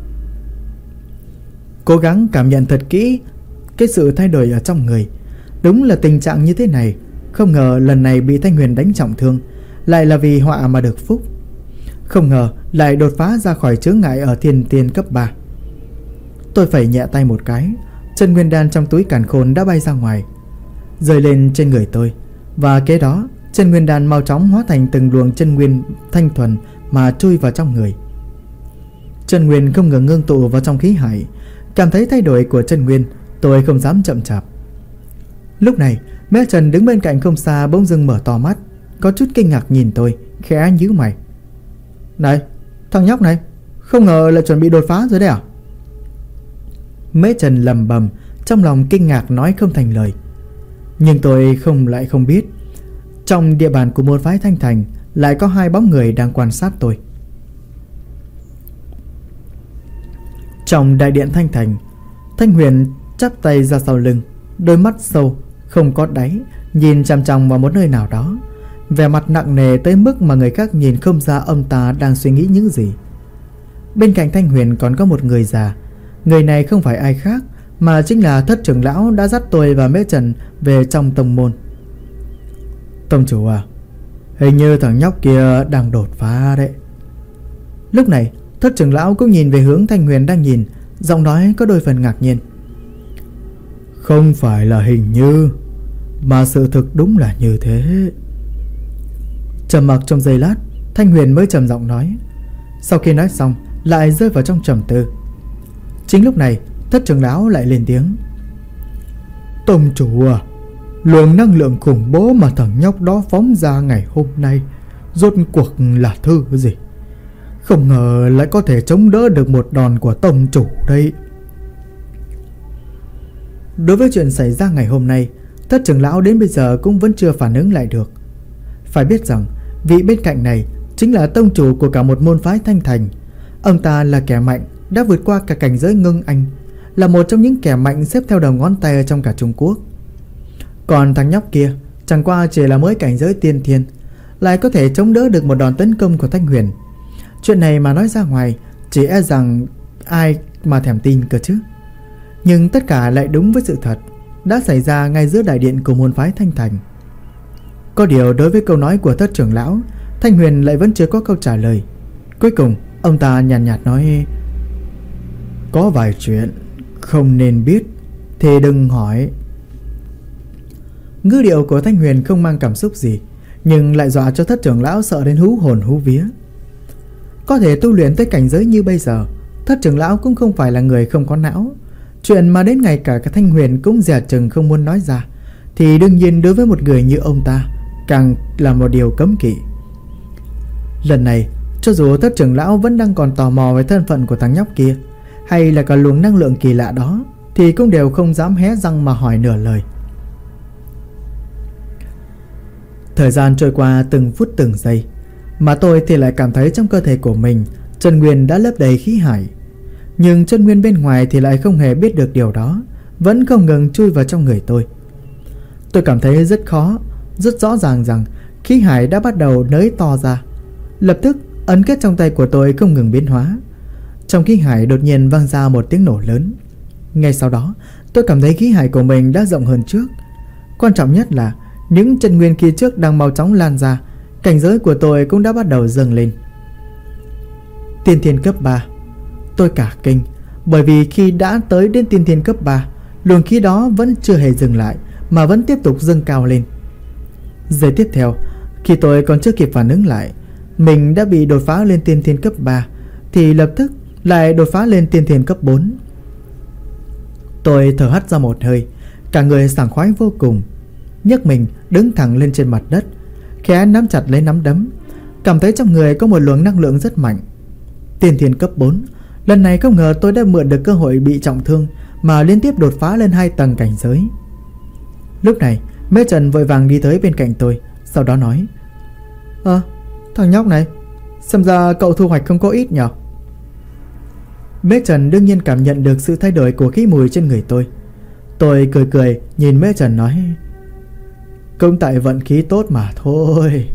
Speaker 1: Cố gắng cảm nhận thật kỹ cái sự thay đổi ở trong người. Đúng là tình trạng như thế này. Không ngờ lần này bị Thanh Huyền đánh trọng thương lại là vì họa mà được phúc. Không ngờ lại đột phá ra khỏi chướng ngại ở thiên tiên cấp 3. Tôi phẩy nhẹ tay một cái, chân nguyên đan trong túi càn khôn đã bay ra ngoài, rơi lên trên người tôi. Và kế đó chân nguyên đan mau chóng hóa thành từng luồng chân nguyên thanh thuần mà chui vào trong người. Chân nguyên không ngừng ngưng tụ vào trong khí hải. Cảm thấy thay đổi của chân nguyên, tôi không dám chậm chạp. Lúc này Mễ Trần đứng bên cạnh không xa bỗng dưng mở to mắt, có chút kinh ngạc nhìn tôi, khẽ nhíu mày. Này, thằng nhóc này, không ngờ lại chuẩn bị đột phá rồi đấy à? Mễ Trần lầm bầm, trong lòng kinh ngạc nói không thành lời. Nhưng tôi không biết, trong địa bàn của môn phái Thanh Thành lại có hai bóng người đang quan sát tôi. Trong đại điện Thanh Thành, Thanh Huyền chắp tay ra sau lưng, đôi mắt sâu không có đáy nhìn chằm chằm vào một nơi nào đó, vẻ mặt nặng nề tới mức mà người khác nhìn không ra ông ta đang suy nghĩ những gì. Bên cạnh Thanh Huyền còn có một người già. Người này không phải ai khác mà chính là Thất trưởng lão đã dắt tôi và Mễ Trần về trong tông môn. Tông chủ à, hình như thằng nhóc kia đang đột phá đấy. Lúc này Thất trưởng lão cũng nhìn về hướng Thanh Huyền đang nhìn, giọng nói có đôi phần ngạc nhiên. Không phải là hình như, mà sự thực đúng là như thế. Trầm mặc trong giây lát, Thanh Huyền mới trầm giọng nói. Sau khi nói xong lại rơi vào trong trầm tư. Chính lúc này Thất trưởng lão lại lên tiếng. Tông chủ à, luồng năng lượng khủng bố mà thằng nhóc đó phóng ra ngày hôm nay rốt cuộc là thứ gì? Không ngờ lại có thể chống đỡ được một đòn của tông chủ đây. Đối với chuyện xảy ra ngày hôm nay, Thất trưởng lão đến bây giờ cũng vẫn chưa phản ứng lại được. Phải biết rằng vị bên cạnh này chính là tông chủ của cả một môn phái Thanh Thành. Ông ta là kẻ mạnh, đã vượt qua cả cảnh giới ngưng anh, là một trong những kẻ mạnh xếp theo đầu ngón tay ở trong cả Trung Quốc. Còn thằng nhóc kia chẳng qua chỉ là mới cảnh giới tiên thiên, lại có thể chống đỡ được một đòn tấn công của Thanh Huyền. Chuyện này mà nói ra ngoài, chỉ e rằng ai mà thèm tin cơ chứ. Nhưng tất cả lại đúng với sự thật đã xảy ra ngay giữa đại điện của môn phái Thanh Thành. Có điều đối với câu nói của Thất trưởng lão, Thanh Huyền lại vẫn chưa có câu trả lời. Cuối cùng ông ta nhàn nhạt nói: có vài chuyện không nên biết thì đừng hỏi. Ngữ điệu của Thanh Huyền không mang cảm xúc gì, nhưng lại dọa cho Thất trưởng lão sợ đến hú hồn hú vía. Có thể tu luyện tới cảnh giới như bây giờ, Thất trưởng lão cũng không phải là người không có não. Chuyện mà đến ngày cả Thanh Huyền cũng dè chừng không muốn nói ra, thì đương nhiên đối với một người như ông ta càng là một điều cấm kỵ. Lần này, cho dù Thất trưởng lão vẫn đang còn tò mò về thân phận của thằng nhóc kia, hay là cả luồng năng lượng kỳ lạ đó, thì cũng đều không dám hé răng mà hỏi nửa lời. Thời gian trôi qua từng phút từng giây, mà tôi thì lại cảm thấy trong cơ thể của mình chân nguyên đã lấp đầy khí hải. Nhưng chân nguyên bên ngoài thì lại không hề biết được điều đó, vẫn không ngừng chui vào trong người tôi. Tôi cảm thấy rất khó, rất rõ ràng rằng khí hải đã bắt đầu nới to ra. Lập tức ấn kết trong tay của tôi không ngừng biến hóa. Trong khí hải đột nhiên vang ra một tiếng nổ lớn. Ngay sau đó tôi cảm thấy khí hải của mình đã rộng hơn trước. Quan trọng nhất là những chân nguyên kia trước đang mau chóng lan ra. Cảnh giới của tôi cũng đã bắt đầu dâng lên. Tiên thiên cấp 3. Tôi cả kinh, bởi vì khi đã tới đến tiên thiên cấp 3, luồng khí đó vẫn chưa hề dừng lại, mà vẫn tiếp tục dâng cao lên. Giây tiếp theo, khi tôi còn chưa kịp phản ứng lại mình đã bị đột phá lên tiên thiên cấp 3, thì lập tức lại đột phá lên tiên thiên cấp 4. Tôi thở hắt ra một hơi, cả người sảng khoái vô cùng, nhấc mình đứng thẳng lên trên mặt đất, khẽ nắm chặt lấy nắm đấm, cảm thấy trong người có một luồng năng lượng rất mạnh. Tiên thiên cấp 4. Lần này không ngờ tôi đã mượn được cơ hội bị trọng thương mà liên tiếp đột phá lên 2 tầng cảnh giới. Lúc này Mễ Trần vội vàng đi tới bên cạnh tôi, sau đó nói: thằng nhóc này, xem ra cậu thu hoạch không có ít nhỉ? Mễ Trần đương nhiên cảm nhận được sự thay đổi của khí mùi trên người tôi. Tôi cười cười nhìn Mễ Trần nói: cũng tại vận khí tốt mà thôi.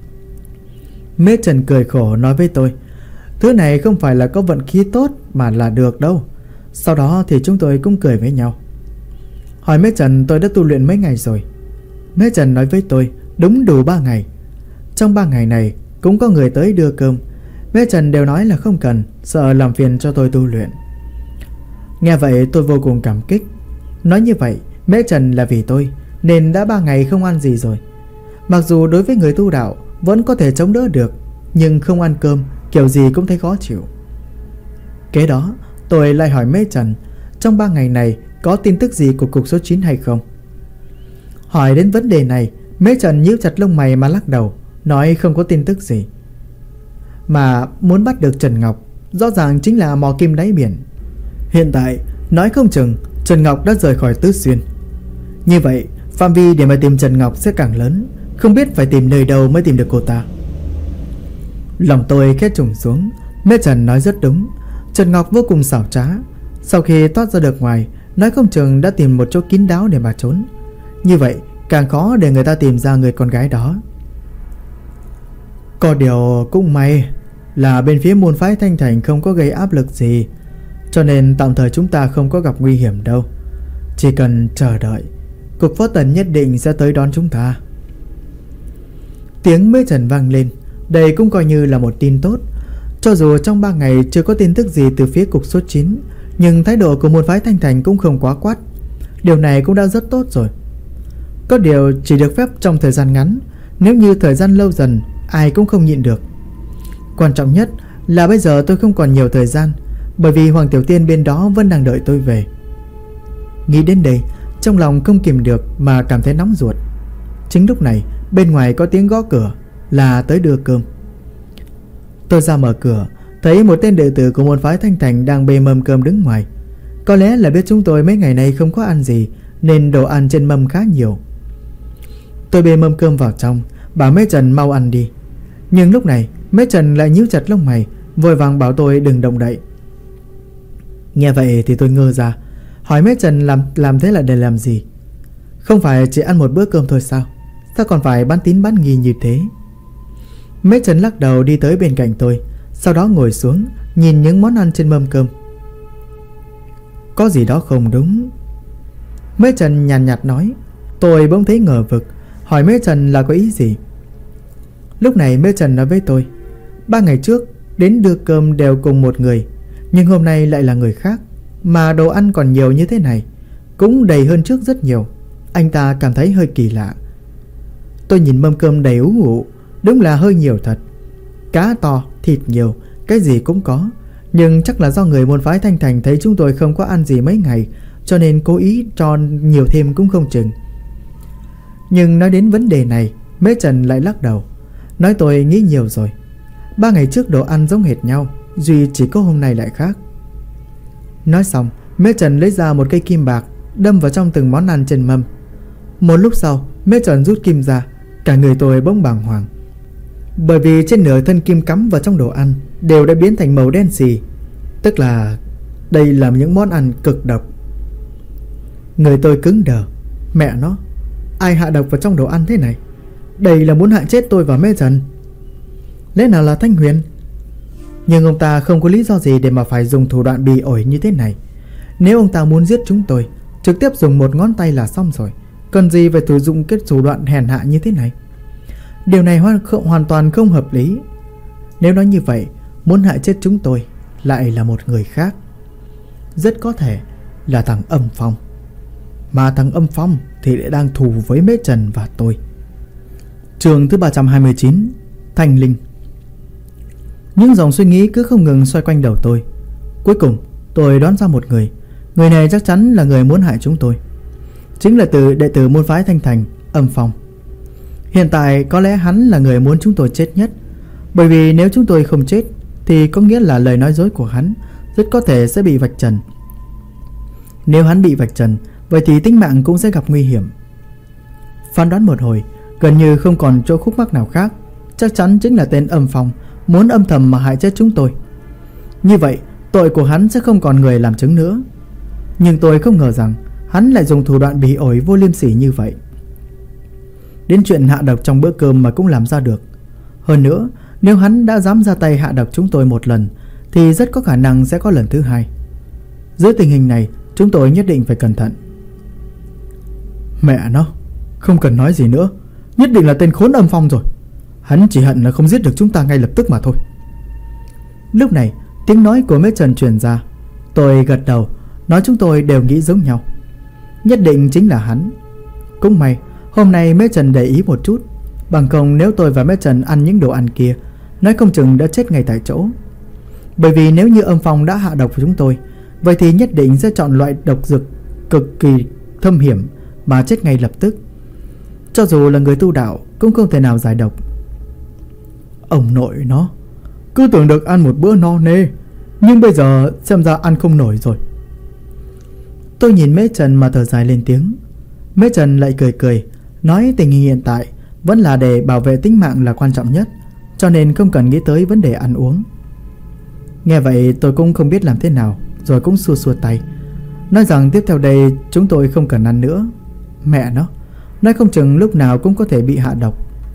Speaker 1: Mễ Trần cười khổ nói với tôi: thứ này không phải là có vận khí tốt mà là được đâu. Sau đó thì chúng tôi cũng cười với nhau. Hỏi Mễ Trần tôi đã tu luyện mấy ngày rồi. Mễ Trần nói với tôi đúng đủ 3 ngày. Trong 3 ngày này cũng có người tới đưa cơm. Mễ Trần đều nói là không cần, sợ làm phiền cho tôi tu luyện. Nghe vậy tôi vô cùng cảm kích. Nói như vậy Mễ Trần là vì tôi nên đã 3 ngày không ăn gì rồi. Mặc dù đối với người tu đạo vẫn có thể chống đỡ được, nhưng không ăn cơm kiểu gì cũng thấy khó chịu. Kế đó tôi lại hỏi Mễ Trần trong 3 ngày này có tin tức gì của cục số 9 hay không. Hỏi đến vấn đề này, Mễ Trần nhíu chặt lông mày mà lắc đầu, nói không có tin tức gì. Mà muốn bắt được Trần Ngọc rõ ràng chính là mò kim đáy biển. Hiện tại nói không chừng Trần Ngọc đã rời khỏi Tứ Xuyên. Như vậy phạm vi để mà tìm Trần Ngọc sẽ càng lớn, không biết phải tìm nơi đâu mới tìm được cô ta. Lòng tôi khẽ trùng xuống. Mễ Trần nói rất đúng. Trần Ngọc vô cùng xảo trá. Sau khi thoát ra được ngoài, nói không chừng đã tìm một chỗ kín đáo để mà trốn. Như vậy càng khó để người ta tìm ra người con gái đó. Có điều cũng may là bên phía môn phái Thanh Thành không có gây áp lực gì, cho nên tạm thời chúng ta không có gặp nguy hiểm đâu. Chỉ cần chờ đợi, cục phó tần nhất định sẽ tới đón chúng ta. Tiếng Mễ Trần vang lên. Đây cũng coi như là một tin tốt. Cho dù trong 3 ngày chưa có tin tức gì từ phía cục số 9, nhưng thái độ của môn phái Thanh Thành cũng không quá quát. Điều này cũng đã rất tốt rồi. Có điều chỉ được phép trong thời gian ngắn, nếu như thời gian lâu dần ai cũng không nhịn được. Quan trọng nhất là bây giờ tôi không còn nhiều thời gian, bởi vì Hoàng Tiểu Tiên bên đó vẫn đang đợi tôi về. Nghĩ đến đây, trong lòng không kìm được mà cảm thấy nóng ruột. Chính lúc này bên ngoài có tiếng gõ cửa, là tới đưa cơm. Tôi ra mở cửa, thấy một tên đệ tử của môn phái Thanh Thành đang bê mâm cơm đứng ngoài. Có lẽ là biết chúng tôi mấy ngày nay không có ăn gì, nên đồ ăn trên mâm khá nhiều. Tôi bê mâm cơm vào trong, bảo Mễ Trần mau ăn đi. Nhưng lúc này Mễ Trần lại nhíu chặt lông mày, vội vàng bảo tôi đừng động đậy. Nghe vậy thì tôi ngơ ra, hỏi Mễ Trần làm thế là để làm gì? Không phải chỉ ăn một bữa cơm thôi sao? Sao còn phải bán tín bán nghi như thế? Mễ Trần lắc đầu đi tới bên cạnh tôi, sau đó ngồi xuống nhìn những món ăn trên mâm cơm. Có gì đó không đúng. Mễ Trần nhàn nhạt nói. Tôi bỗng thấy ngờ vực, hỏi Mễ Trần là có ý gì. Lúc này Mễ Trần nói với tôi, 3 ngày trước đến đưa cơm đều cùng một người, nhưng hôm nay lại là người khác. Mà đồ ăn còn nhiều như thế này, cũng đầy hơn trước rất nhiều. Anh ta cảm thấy hơi kỳ lạ. Tôi nhìn mâm cơm đầy ú ụ, đúng là hơi nhiều thật. Cá to, thịt nhiều, cái gì cũng có. Nhưng chắc là do người môn phái Thanh Thành thấy chúng tôi không có ăn gì mấy ngày, cho nên cố ý cho nhiều thêm cũng không chừng. Nhưng nói đến vấn đề này, Mễ Trần lại lắc đầu, nói tôi nghĩ nhiều rồi. 3 ngày trước đồ ăn giống hệt nhau, duy chỉ có hôm nay lại khác. Nói xong, Mễ Trần lấy ra một cây kim bạc, đâm vào trong từng món ăn trên mâm. Một lúc sau, Mễ Trần rút kim ra, cả người tôi bỗng bàng hoàng. Bởi vì trên nửa thân kim cắm vào trong đồ ăn đều đã biến thành màu đen xì, tức là đây là những món ăn cực độc. Người tôi cứng đờ. Mẹ nó, ai hạ độc vào trong đồ ăn thế này? Đây là muốn hại chết tôi và Mễ Trần. Lẽ nào là Thanh Huyền? Nhưng ông ta không có lý do gì để mà phải dùng thủ đoạn bỉ ổi như thế này. Nếu ông ta muốn giết chúng tôi, trực tiếp dùng một ngón tay là xong rồi, cần gì phải sử dụng cái thủ đoạn hèn hạ như thế này? Điều này hoàn toàn không hợp lý. Nếu nói như vậy, muốn hại chết chúng tôi lại là một người khác. Rất có thể là thằng Âm Phong. Mà thằng Âm Phong thì lại đang thù với Mễ Trần và tôi. Chương thứ 329, Thanh Linh. Những dòng suy nghĩ cứ không ngừng xoay quanh đầu tôi. Cuối cùng tôi đoán ra một người. Người này chắc chắn là người muốn hại chúng tôi, chính là đệ tử môn phái Thanh Thành, Âm Phong. Hiện tại có lẽ hắn là người muốn chúng tôi chết nhất. Bởi vì nếu chúng tôi không chết thì có nghĩa là lời nói dối của hắn rất có thể sẽ bị vạch trần. Nếu hắn bị vạch trần, vậy thì tính mạng cũng sẽ gặp nguy hiểm. Phán đoán một hồi, gần như không còn chỗ khúc mắc nào khác. Chắc chắn chính là tên Âm Phong muốn âm thầm mà hại chết chúng tôi. Như vậy tội của hắn sẽ không còn người làm chứng nữa. Nhưng tôi không ngờ rằng hắn lại dùng thủ đoạn bỉ ổi vô liêm sỉ như vậy. Đến chuyện hạ độc trong bữa cơm mà cũng làm ra được. Hơn nữa, nếu hắn đã dám ra tay hạ độc chúng tôi một lần thì rất có khả năng sẽ có lần thứ hai. Dưới tình hình này, chúng tôi nhất định phải cẩn thận. Mẹ nó, không cần nói gì nữa, nhất định là tên khốn Âm Phong rồi. Hắn chỉ hận là không giết được chúng ta ngay lập tức mà thôi. Lúc này, tiếng nói của Mễ Trần truyền ra. Tôi gật đầu, nói chúng tôi đều nghĩ giống nhau. Nhất định chính là hắn. Cũng may hôm nay Mễ Trần để ý một chút, bằng không nếu tôi và Mễ Trần ăn những đồ ăn kia, nói không chừng đã chết ngay tại chỗ. Bởi vì nếu như Âm Phong đã hạ độc với chúng tôi, vậy thì nhất định sẽ chọn loại độc dược cực kỳ thâm hiểm mà chết ngay lập tức. Cho dù là người tu đạo cũng không thể nào giải độc. Ông nội nó, cứ tưởng được ăn một bữa no nê, nhưng bây giờ xem ra ăn không nổi rồi. Tôi nhìn Mễ Trần mà thở dài lên tiếng. Mễ Trần lại cười cười, nói tình hình hiện tại vẫn là để bảo vệ tính mạng là quan trọng nhất, cho nên không cần nghĩ tới vấn đề ăn uống. Nghe vậy tôi cũng không biết làm thế nào, rồi cũng xua xua tay, nói rằng tiếp theo đây chúng tôi không cần ăn nữa. Mẹ nó, nói không chừng lúc nào cũng có thể bị hạ độc.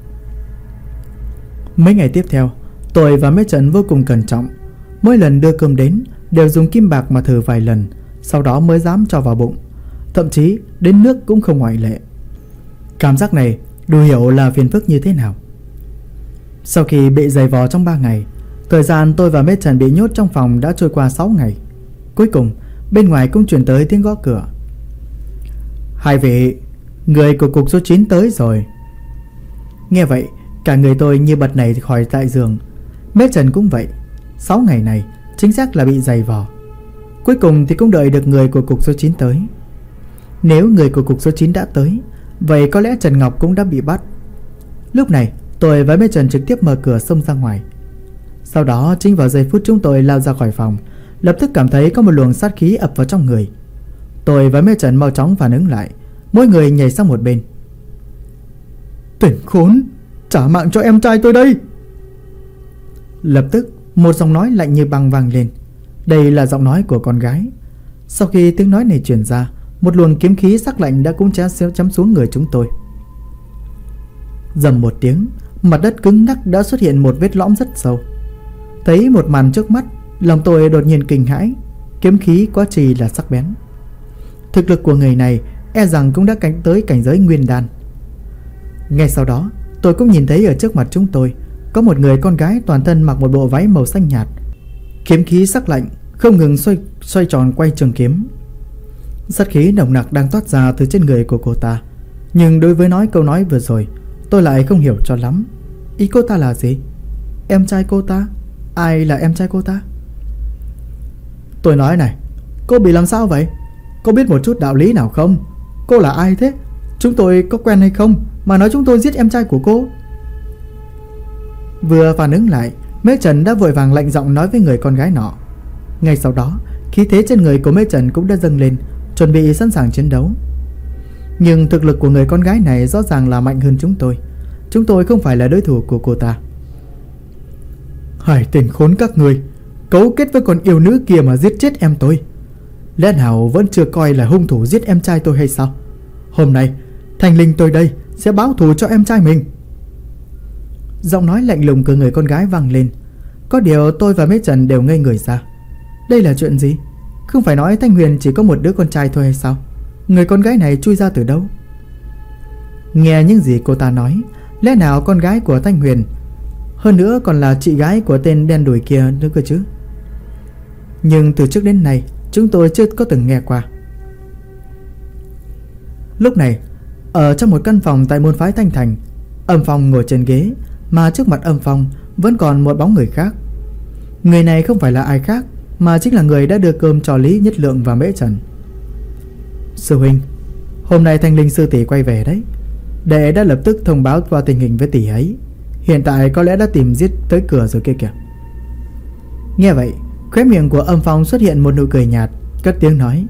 Speaker 1: Mấy ngày tiếp theo, tôi và Mễ Trần vô cùng cẩn trọng. Mỗi lần đưa cơm đến đều dùng kim bạc mà thử vài lần, sau đó mới dám cho vào bụng. Thậm chí đến nước cũng không ngoại lệ. Cảm giác này đủ hiểu là phiền phức như thế nào. Sau khi bị giày vò trong 3 ngày, thời gian tôi và Mễ Trần bị nhốt trong phòng đã trôi qua 6 ngày. Cuối cùng bên ngoài cũng truyền tới tiếng gõ cửa. Hai vị, người của cục số 9 tới rồi. Nghe vậy, cả người tôi như bật nảy khỏi tại giường. Mễ Trần cũng vậy. 6 ngày này chính xác là bị giày vò. Cuối cùng thì cũng đợi được người của cục số 9 tới. Nếu người của cục số 9 đã tới, vậy có lẽ Trần Ngọc cũng đã bị bắt. Lúc này tôi với Mễ Trần trực tiếp mở cửa xông ra ngoài. Sau đó chính vào giây phút chúng tôi lao ra khỏi phòng, lập tức cảm thấy có một luồng sát khí ập vào trong người. Tôi và Mê Trần mau chóng phản ứng lại, mỗi người nhảy sang một bên. Tên khốn, trả mạng cho em trai tôi đây! Lập tức một giọng nói lạnh như băng vang lên. Đây là giọng nói của con gái. Sau khi tiếng nói này truyền ra, một luồng kiếm khí sắc lạnh đã cũng chém xuống người chúng tôi. Rầm một tiếng, mặt đất cứng ngắc đã xuất hiện một vết lõm rất sâu. Thấy một màn trước mắt, lòng tôi đột nhiên kinh hãi. Kiếm khí quá trì là sắc bén. Thực lực của người này e rằng cũng đã tới cảnh giới nguyên đan. Ngay sau đó, tôi cũng nhìn thấy ở trước mặt chúng tôi có một người con gái toàn thân mặc một bộ váy màu xanh nhạt. Kiếm khí sắc lạnh không ngừng xoay tròn quay trường kiếm. Sát khí nồng nặc đang toát ra từ trên người của cô ta. Nhưng đối với câu nói vừa rồi, tôi lại không hiểu cho lắm. Ý cô ta là gì? Em trai cô ta? Ai là em trai cô ta? Tôi nói này, cô bị làm sao vậy? Cô biết một chút đạo lý nào không? Cô là ai thế? Chúng tôi có quen hay không mà nói chúng tôi giết em trai của cô? Vừa phản ứng lại, Mễ Trần đã vội vàng lạnh giọng nói với người con gái nọ. Ngay sau đó, khí thế trên người của Mễ Trần cũng đã dâng lên, chuẩn bị sẵn sàng chiến đấu. Nhưng thực lực của người con gái này rõ ràng là mạnh hơn chúng tôi. Chúng tôi không phải là đối thủ của cô ta. Hai tên khốn các người, cấu kết với con yêu nữ kia mà giết chết em tôi. Lẽ nào vẫn chưa coi là hung thủ giết em trai tôi hay sao? Hôm nay Thanh Linh tôi đây sẽ báo thù cho em trai mình. Giọng nói lạnh lùng của người con gái vang lên. Có điều tôi và Mễ Trần đều ngây người ra. Đây là chuyện gì? Không phải nói Thanh Huyền chỉ có một đứa con trai thôi hay sao? Người con gái này chui ra từ đâu? Nghe những gì cô ta nói, lẽ nào con gái của Thanh Huyền, hơn nữa còn là chị gái của tên đen đủi kia nữa cơ chứ? Nhưng từ trước đến nay chúng tôi chưa có từng nghe qua. Lúc này, ở trong một căn phòng tại môn phái Thanh Thành, Âm Phong ngồi trên ghế, mà trước mặt Âm Phong vẫn còn một bóng người khác. Người này không phải là ai khác, mà chính là người đã đưa cơm cho Lý Nhất Lượng và Mễ Trần. Sư huynh, hôm nay Thanh Linh sư tỷ quay về đấy. Đệ đã lập tức thông báo qua tình hình với tỷ ấy. Hiện tại có lẽ đã tìm giết tới cửa rồi kia kìa. Nghe vậy, khóe miệng của Âm Phong xuất hiện một nụ cười nhạt, cất tiếng nói.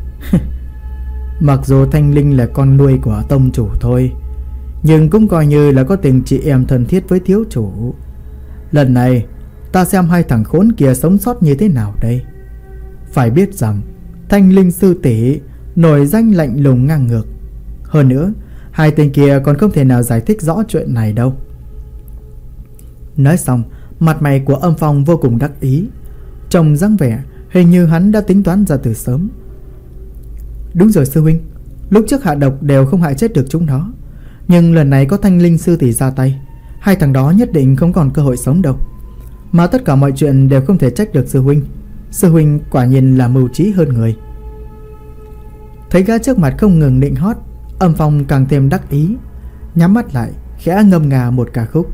Speaker 1: Mặc dù Thanh Linh là con nuôi của tông chủ thôi, nhưng cũng coi như là có tình chị em thân thiết với thiếu chủ. Lần này ta xem hai thằng khốn kia sống sót như thế nào đây. Phải biết rằng Thanh Linh sư tỷ nổi danh lạnh lùng ngang ngược. Hơn nữa, hai tên kia còn không thể nào giải thích rõ chuyện này đâu. Nói xong, mặt mày của Âm Phong vô cùng đắc ý. Trông dáng vẻ hình như hắn đã tính toán ra từ sớm. Đúng rồi sư huynh, lúc trước hạ độc đều không hại chết được chúng nó, nhưng lần này có Thanh Linh sư tỷ ra tay, hai thằng đó nhất định không còn cơ hội sống đâu. Mà tất cả mọi chuyện đều không thể trách được sư huynh. Sư huynh quả nhiên là mưu trí hơn người. Thấy gã trước mặt không ngừng nịnh hót, Âm Phong càng thêm đắc ý, nhắm mắt lại khẽ ngâm nga một ca khúc.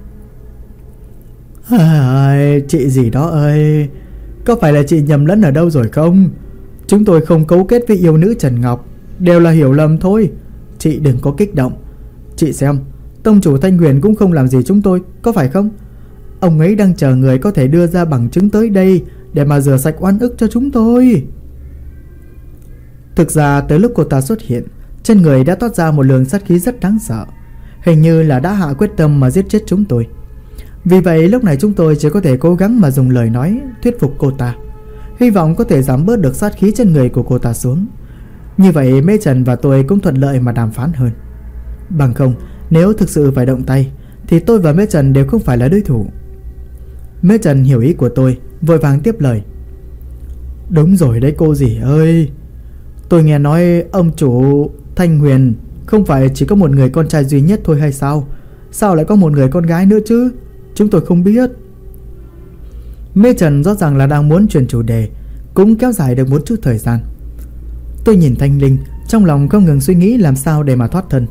Speaker 1: Chị gì đó ơi, có phải là chị nhầm lẫn ở đâu rồi không? Chúng tôi không cấu kết với yêu nữ Trần Ngọc, đều là hiểu lầm thôi. Chị đừng có kích động. Chị xem, tông chủ Thanh Huyền cũng không làm gì chúng tôi, có phải không? Ông ấy đang chờ người có thể đưa ra bằng chứng tới đây để mà rửa sạch oan ức cho chúng tôi. Thực ra tới lúc cô ta xuất hiện, trên người đã toát ra một luồng sát khí rất đáng sợ, hình như là đã hạ quyết tâm mà giết chết chúng tôi. Vì vậy lúc này chúng tôi chỉ có thể cố gắng mà dùng lời nói thuyết phục cô ta, hy vọng có thể giảm bớt được sát khí trên người của cô ta xuống. Như vậy Mễ Trần và tôi cũng thuận lợi mà đàm phán hơn. Bằng không, nếu thực sự phải động tay thì tôi và Mễ Trần đều không phải là đối thủ. Mễ Trần hiểu ý của tôi, vội vàng tiếp lời. Đúng rồi đấy cô dì ơi, tôi nghe nói ông chủ Thanh Huyền không phải chỉ có một người con trai duy nhất thôi hay sao? Sao lại có một người con gái nữa chứ? Chúng tôi không biết. Mễ Trần rõ ràng là đang muốn chuyển chủ đề, cũng kéo dài được một chút thời gian. Tôi nhìn Thanh Linh, trong lòng không ngừng suy nghĩ làm sao để mà thoát thân.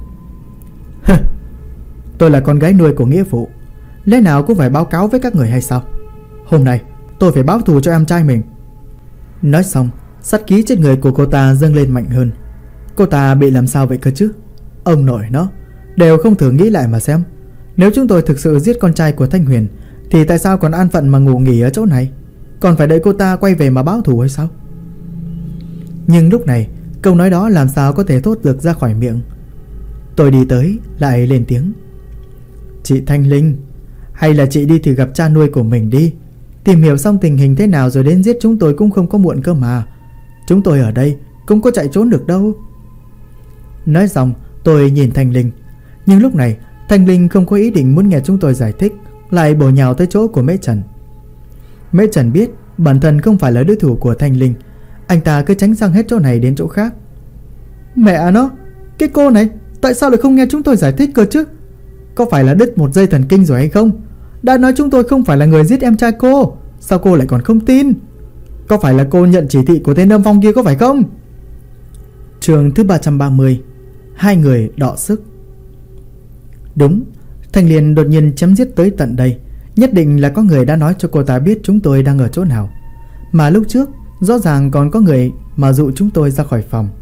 Speaker 1: Tôi là con gái nuôi của nghĩa phụ, lẽ nào cũng phải báo cáo với các người hay sao? Hôm nay tôi phải báo thù cho em trai mình. Nói xong, sát khí trên người của cô ta dâng lên mạnh hơn. Cô ta bị làm sao vậy cơ chứ? Ông nội nó, đều không thử nghĩ lại mà xem. Nếu chúng tôi thực sự giết con trai của Thanh Huyền thì tại sao còn an phận mà ngủ nghỉ ở chỗ này? Còn phải đợi cô ta quay về mà báo thù hay sao? Nhưng lúc này câu nói đó làm sao có thể thốt được ra khỏi miệng. Tôi đi tới lại lên tiếng: "Chị Thanh Linh, hay là chị đi thử gặp cha nuôi của mình đi. Tìm hiểu xong tình hình thế nào rồi đến giết chúng tôi cũng không có muộn cơ mà. Chúng tôi ở đây cũng có chạy trốn được đâu." Nói xong tôi nhìn Thanh Linh. Nhưng lúc này Thanh Linh không có ý định muốn nghe chúng tôi giải thích, lại bổ nhào tới chỗ của Mễ Trần. Mễ Trần biết bản thân không phải là đối thủ của Thanh Linh, anh ta cứ tránh sang hết chỗ này đến chỗ khác. "Mẹ nó, cái cô này tại sao lại không nghe chúng tôi giải thích cơ chứ? Có phải là đứt một dây thần kinh rồi hay không? Đã nói chúng tôi không phải là người giết em trai cô, sao cô lại còn không tin? Có phải là cô nhận chỉ thị của tên Âm Phong kia có phải không?" Chương thứ 330. Hai người đọ sức. Đúng, Thanh Liên đột nhiên chém giết tới tận đây, nhất định là có người đã nói cho cô ta biết chúng tôi đang ở chỗ nào. Mà lúc trước rõ ràng còn có người mà dụ chúng tôi ra khỏi phòng.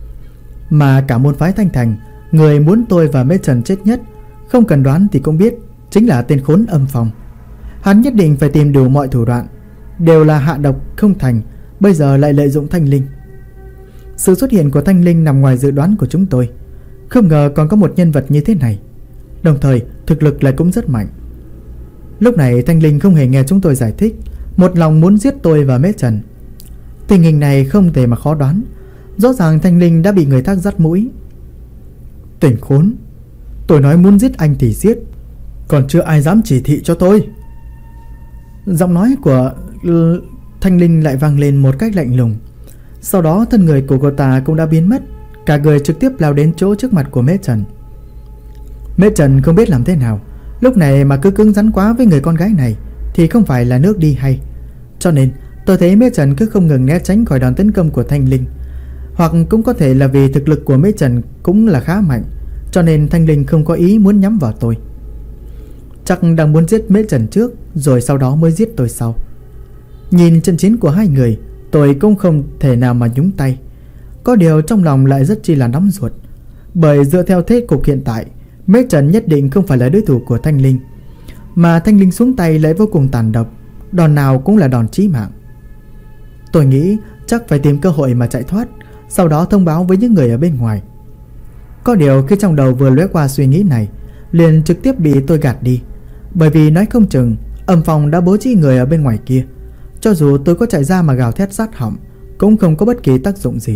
Speaker 1: Mà cả môn phái Thanh Thành, người muốn tôi và Mễ Trần chết nhất, không cần đoán thì cũng biết, chính là tên khốn Âm Phong. Hắn nhất định phải tìm đủ mọi thủ đoạn, đều là hạ độc không thành, bây giờ lại lợi dụng Thanh Linh. Sự xuất hiện của Thanh Linh nằm ngoài dự đoán của chúng tôi. Không ngờ còn có một nhân vật như thế này, đồng thời thực lực lại cũng rất mạnh. Lúc này Thanh Linh không hề nghe chúng tôi giải thích, một lòng muốn giết tôi và Mễ Trần. Tình hình này không thể mà khó đoán. Rõ ràng Thanh Linh đã bị người khác dắt mũi. Tỉnh khốn, tôi nói muốn giết anh thì giết, còn chưa ai dám chỉ thị cho tôi. Giọng nói của Thanh Linh lại vang lên một cách lạnh lùng. Sau đó thân người của cô ta cũng đã biến mất, cả người trực tiếp lao đến chỗ trước mặt của Mễ Trần. Mễ Trần không biết làm thế nào, lúc này mà cứ cứng rắn quá với người con gái này thì không phải là nước đi hay. Cho nên tôi thấy Mễ Trần cứ không ngừng né tránh khỏi đòn tấn công của Thanh Linh. Hoặc cũng có thể là vì thực lực của Mễ Trần cũng là khá mạnh, cho nên Thanh Linh không có ý muốn nhắm vào tôi. Chắc đang muốn giết Mễ Trần trước, rồi sau đó mới giết tôi sau. Nhìn trận chiến của hai người, tôi cũng không thể nào mà nhúng tay. Có điều trong lòng lại rất chi là nóng ruột, bởi dựa theo thế cục hiện tại, Mễ Trần nhất định không phải là đối thủ của Thanh Linh. Mà Thanh Linh xuống tay lại vô cùng tàn độc, đòn nào cũng là đòn chí mạng. Tôi nghĩ chắc phải tìm cơ hội mà chạy thoát, sau đó thông báo với những người ở bên ngoài. Có điều khi trong đầu vừa lóe qua suy nghĩ này, liền trực tiếp bị tôi gạt đi. Bởi vì nói không chừng Âm Phong đã bố trí người ở bên ngoài kia, cho dù tôi có chạy ra mà gào thét sát họng cũng không có bất kỳ tác dụng gì.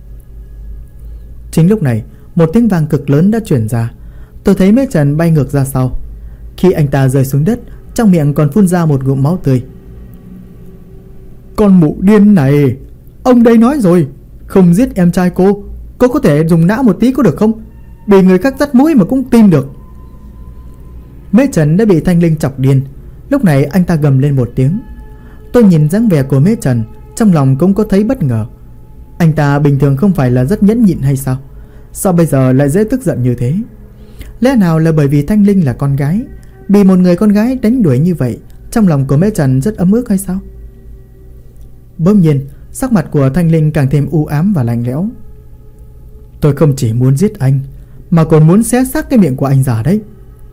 Speaker 1: Chính lúc này một tiếng vang cực lớn đã truyền ra. Tôi thấy Mễ Trần bay ngược ra sau. Khi anh ta rơi xuống đất, trong miệng còn phun ra một ngụm máu tươi. "Con mụ điên này, ông đây nói rồi, không giết em trai cô có thể dùng não một tí có được không? Bị người khác dắt mũi mà cũng tin được." Mễ Trần đã bị Thanh Linh chọc điên. Lúc này anh ta gầm lên một tiếng. Tôi nhìn dáng vẻ của Mễ Trần, trong lòng cũng có thấy bất ngờ. Anh ta bình thường không phải là rất nhẫn nhịn hay sao? Sao bây giờ lại dễ tức giận như thế? Lẽ nào là bởi vì Thanh Linh là con gái, bị một người con gái đánh đuổi như vậy, trong lòng của Mễ Trần rất ấm ức hay sao? Bỗng nhiên sắc mặt của Thanh Linh càng thêm u ám và lạnh lẽo. "Tôi không chỉ muốn giết anh, mà còn muốn xé xác cái miệng của anh già đấy."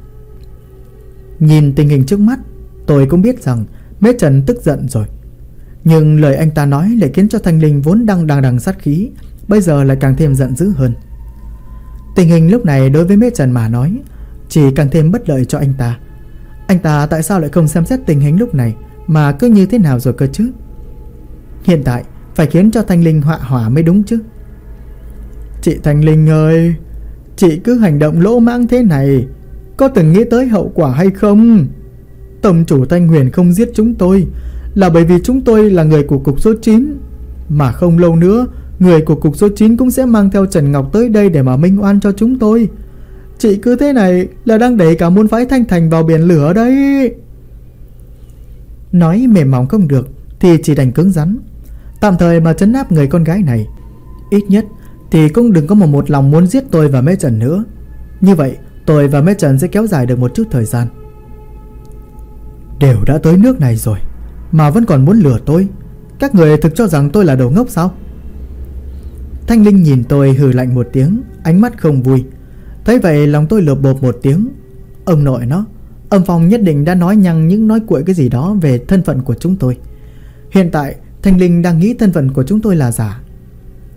Speaker 1: Nhìn tình hình trước mắt, tôi cũng biết rằng Mễ Trần tức giận rồi. Nhưng lời anh ta nói lại khiến cho Thanh Linh vốn đang đằng sát khí, bây giờ lại càng thêm giận dữ hơn. Tình hình lúc này đối với Mễ Trần mà nói chỉ càng thêm bất lợi cho anh ta. Anh ta tại sao lại không xem xét tình hình lúc này mà cứ như thế nào rồi cơ chứ? Hiện tại phải khiến cho Thanh Linh họa hỏa mới đúng chứ. "Chị Thanh Linh ơi, chị cứ hành động lỗ mãng thế này, có từng nghĩ tới hậu quả hay không? Tổng chủ Thanh Huyền không giết chúng tôi là bởi vì chúng tôi là người của cục số 9. Mà không lâu nữa, người của cục số 9 cũng sẽ mang theo Trần Ngọc tới đây để mà minh oan cho chúng tôi. Chị cứ thế này là đang đẩy cả môn phái Thanh Thành vào biển lửa đấy." Nói mềm mỏng không được thì chỉ đành cứng rắn, tạm thời mà trấn áp người con gái này. Ít nhất thì cũng đừng có một lòng muốn giết tôi và Mễ Trần nữa. Như vậy tôi và Mễ Trần sẽ kéo dài được một chút thời gian. Đều đã tới nước này rồi mà vẫn còn muốn lừa tôi, các người thực cho rằng tôi là đồ ngốc sao? Thanh Linh nhìn tôi hừ lạnh một tiếng, ánh mắt không vui. Thấy vậy lòng tôi lột bột một tiếng. Ông nội nó, Âm Phong nhất định đã nói nhăng những nói cuội cái gì đó về thân phận của chúng tôi. Hiện tại Thanh Linh đang nghĩ thân phận của chúng tôi là giả.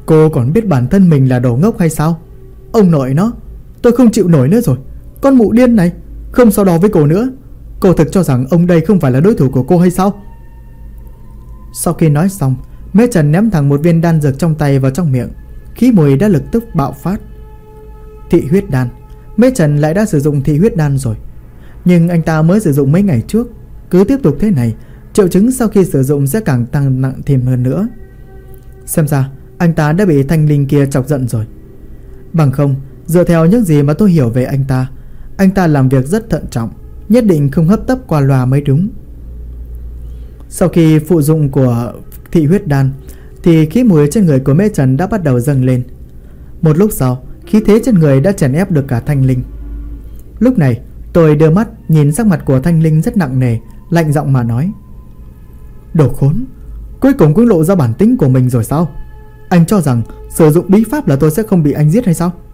Speaker 1: Cô còn biết bản thân mình là đồ ngốc hay sao? Ông nội nó, tôi không chịu nổi nữa rồi. Con mụ điên này, không so đo với cô nữa. Cô thực cho rằng ông đây không phải là đối thủ của cô hay sao? Sau khi nói xong, Mễ Trần ném thẳng một viên đan dược trong tay vào trong miệng. Khí mùi đã lập tức bạo phát. Thị huyết đan. Mễ Trần lại đã sử dụng thị huyết đan rồi. Nhưng anh ta mới sử dụng mấy ngày trước. Cứ tiếp tục thế này, triệu chứng sau khi sử dụng sẽ càng tăng nặng thêm hơn nữa. Xem ra anh ta đã bị thanh linh kia chọc giận rồi. Bằng không, dựa theo những gì mà tôi hiểu về anh ta làm việc rất thận trọng, nhất định không hấp tấp qua loa mới đúng. Sau khi phụ dụng của thị huyết đan thì khí mùi trên người của Mễ Trần đã bắt đầu dâng lên. Một lúc sau, khí thế trên người đã chèn ép được cả thanh linh. Lúc này tôi đưa mắt nhìn sắc mặt của thanh linh rất nặng nề, lạnh giọng mà nói: Đồ khốn, cuối cùng cũng lộ ra bản tính của mình rồi sao? Anh cho rằng sử dụng bí pháp là tôi sẽ không bị anh giết hay sao?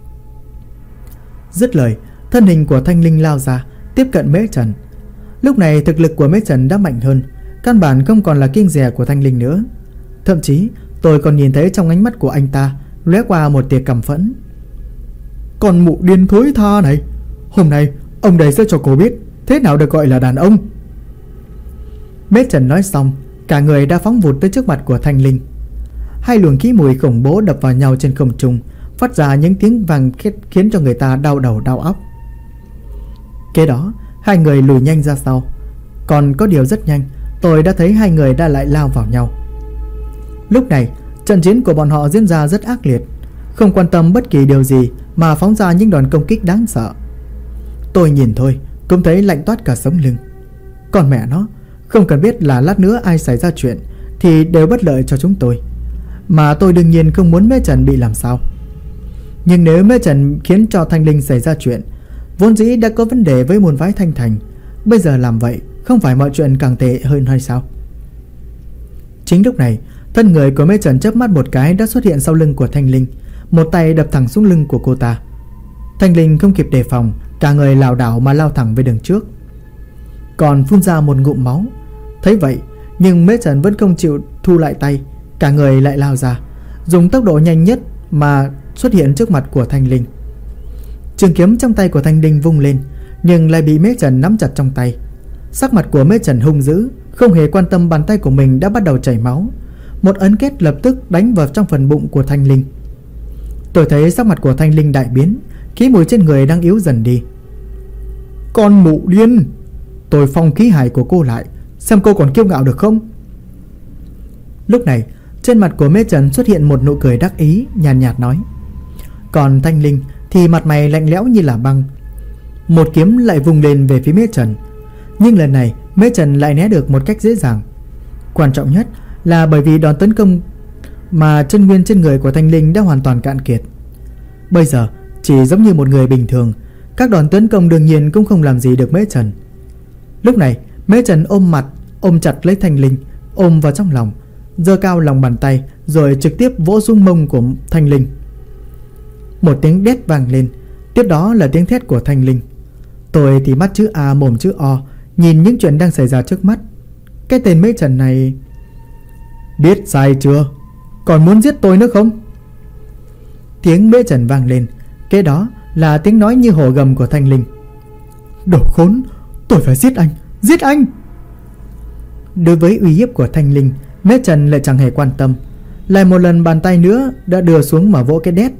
Speaker 1: Dứt lời, thân hình của thanh linh lao ra, tiếp cận Mễ Trần. Lúc này thực lực của Mễ Trần đã mạnh hơn, căn bản không còn là kiêng dè của thanh linh nữa. Thậm chí tôi còn nhìn thấy trong ánh mắt của anh ta lóe qua một tia căm phẫn. Con mụ điên thối tha này, hôm nay ông đây sẽ cho cô biết thế nào được gọi là đàn ông. Mễ Trần nói xong, cả người đã phóng vụt tới trước mặt của thanh linh. Hai luồng khí mùi khủng bố đập vào nhau trên không trung, phát ra những tiếng vang khiến cho người ta đau đầu đau óc. Kế đó, hai người lùi nhanh ra sau. Còn có điều rất nhanh, tôi đã thấy hai người đã lại lao vào nhau. Lúc này, trận chiến của bọn họ diễn ra rất ác liệt, không quan tâm bất kỳ điều gì mà phóng ra những đòn công kích đáng sợ. Tôi nhìn thôi cũng thấy lạnh toát cả sống lưng. Còn mẹ nó, không cần biết là lát nữa ai xảy ra chuyện thì đều bất lợi cho chúng tôi. Mà tôi đương nhiên không muốn Mễ Trần bị làm sao. Nhưng nếu Mễ Trần khiến cho thanh linh xảy ra chuyện, vốn dĩ đã có vấn đề với môn phái Thanh Thành, bây giờ làm vậy không phải mọi chuyện càng tệ hơn hay sao? Chính lúc này, thân người của Mễ Trần chớp mắt một cái đã xuất hiện sau lưng của thanh linh, một tay đập thẳng xuống lưng của cô ta. Thanh linh không kịp đề phòng, cả người lảo đảo mà lao thẳng về đường trước, còn phun ra một ngụm máu. Thấy vậy, nhưng Mễ Trần vẫn không chịu thu lại tay, cả người lại lao ra, dùng tốc độ nhanh nhất mà xuất hiện trước mặt của thanh linh. Trường kiếm trong tay của thanh linh vung lên, nhưng lại bị Mễ Trần nắm chặt trong tay. Sắc mặt của Mễ Trần hung dữ, không hề quan tâm bàn tay của mình đã bắt đầu chảy máu. Một ấn kết lập tức đánh vào trong phần bụng của thanh linh. Tôi thấy sắc mặt của thanh linh đại biến, khí mùi trên người đang yếu dần đi. Con mụ điên, tôi phong khí hải của cô lại, xem cô còn kiêu ngạo được không? Lúc này, trên mặt của Mễ Trần xuất hiện một nụ cười đắc ý, nhàn nhạt nói. Còn thanh linh thì mặt mày lạnh lẽo như là băng. Một kiếm lại vung lên về phía Mễ Trần, nhưng lần này Mễ Trần lại né được một cách dễ dàng. Quan trọng nhất là bởi vì đòn tấn công mà chân nguyên trên người của thanh linh đã hoàn toàn cạn kiệt. Bây giờ chỉ giống như một người bình thường, các đòn tấn công đương nhiên cũng không làm gì được Mễ Trần. Lúc này Mễ Trần ôm chặt lấy thanh linh, ôm vào trong lòng, giơ cao lòng bàn tay rồi trực tiếp vỗ xuống mông của thanh linh. Một tiếng đét vang lên, tiếp đó là tiếng thét của thanh linh. Tôi thì mắt chữ A mồm chữ O, nhìn những chuyện đang xảy ra trước mắt. Cái tên Mễ Trần này... Biết sai chưa? Còn muốn giết tôi nữa không? Tiếng Mễ Trần vang lên, kế đó là tiếng nói như hổ gầm của thanh linh. Đồ khốn, tôi phải giết anh, giết anh! Đối với uy hiếp của thanh linh, Mễ Trần lại chẳng hề quan tâm. Lại một lần bàn tay nữa đã đưa xuống mà vỗ cái đét.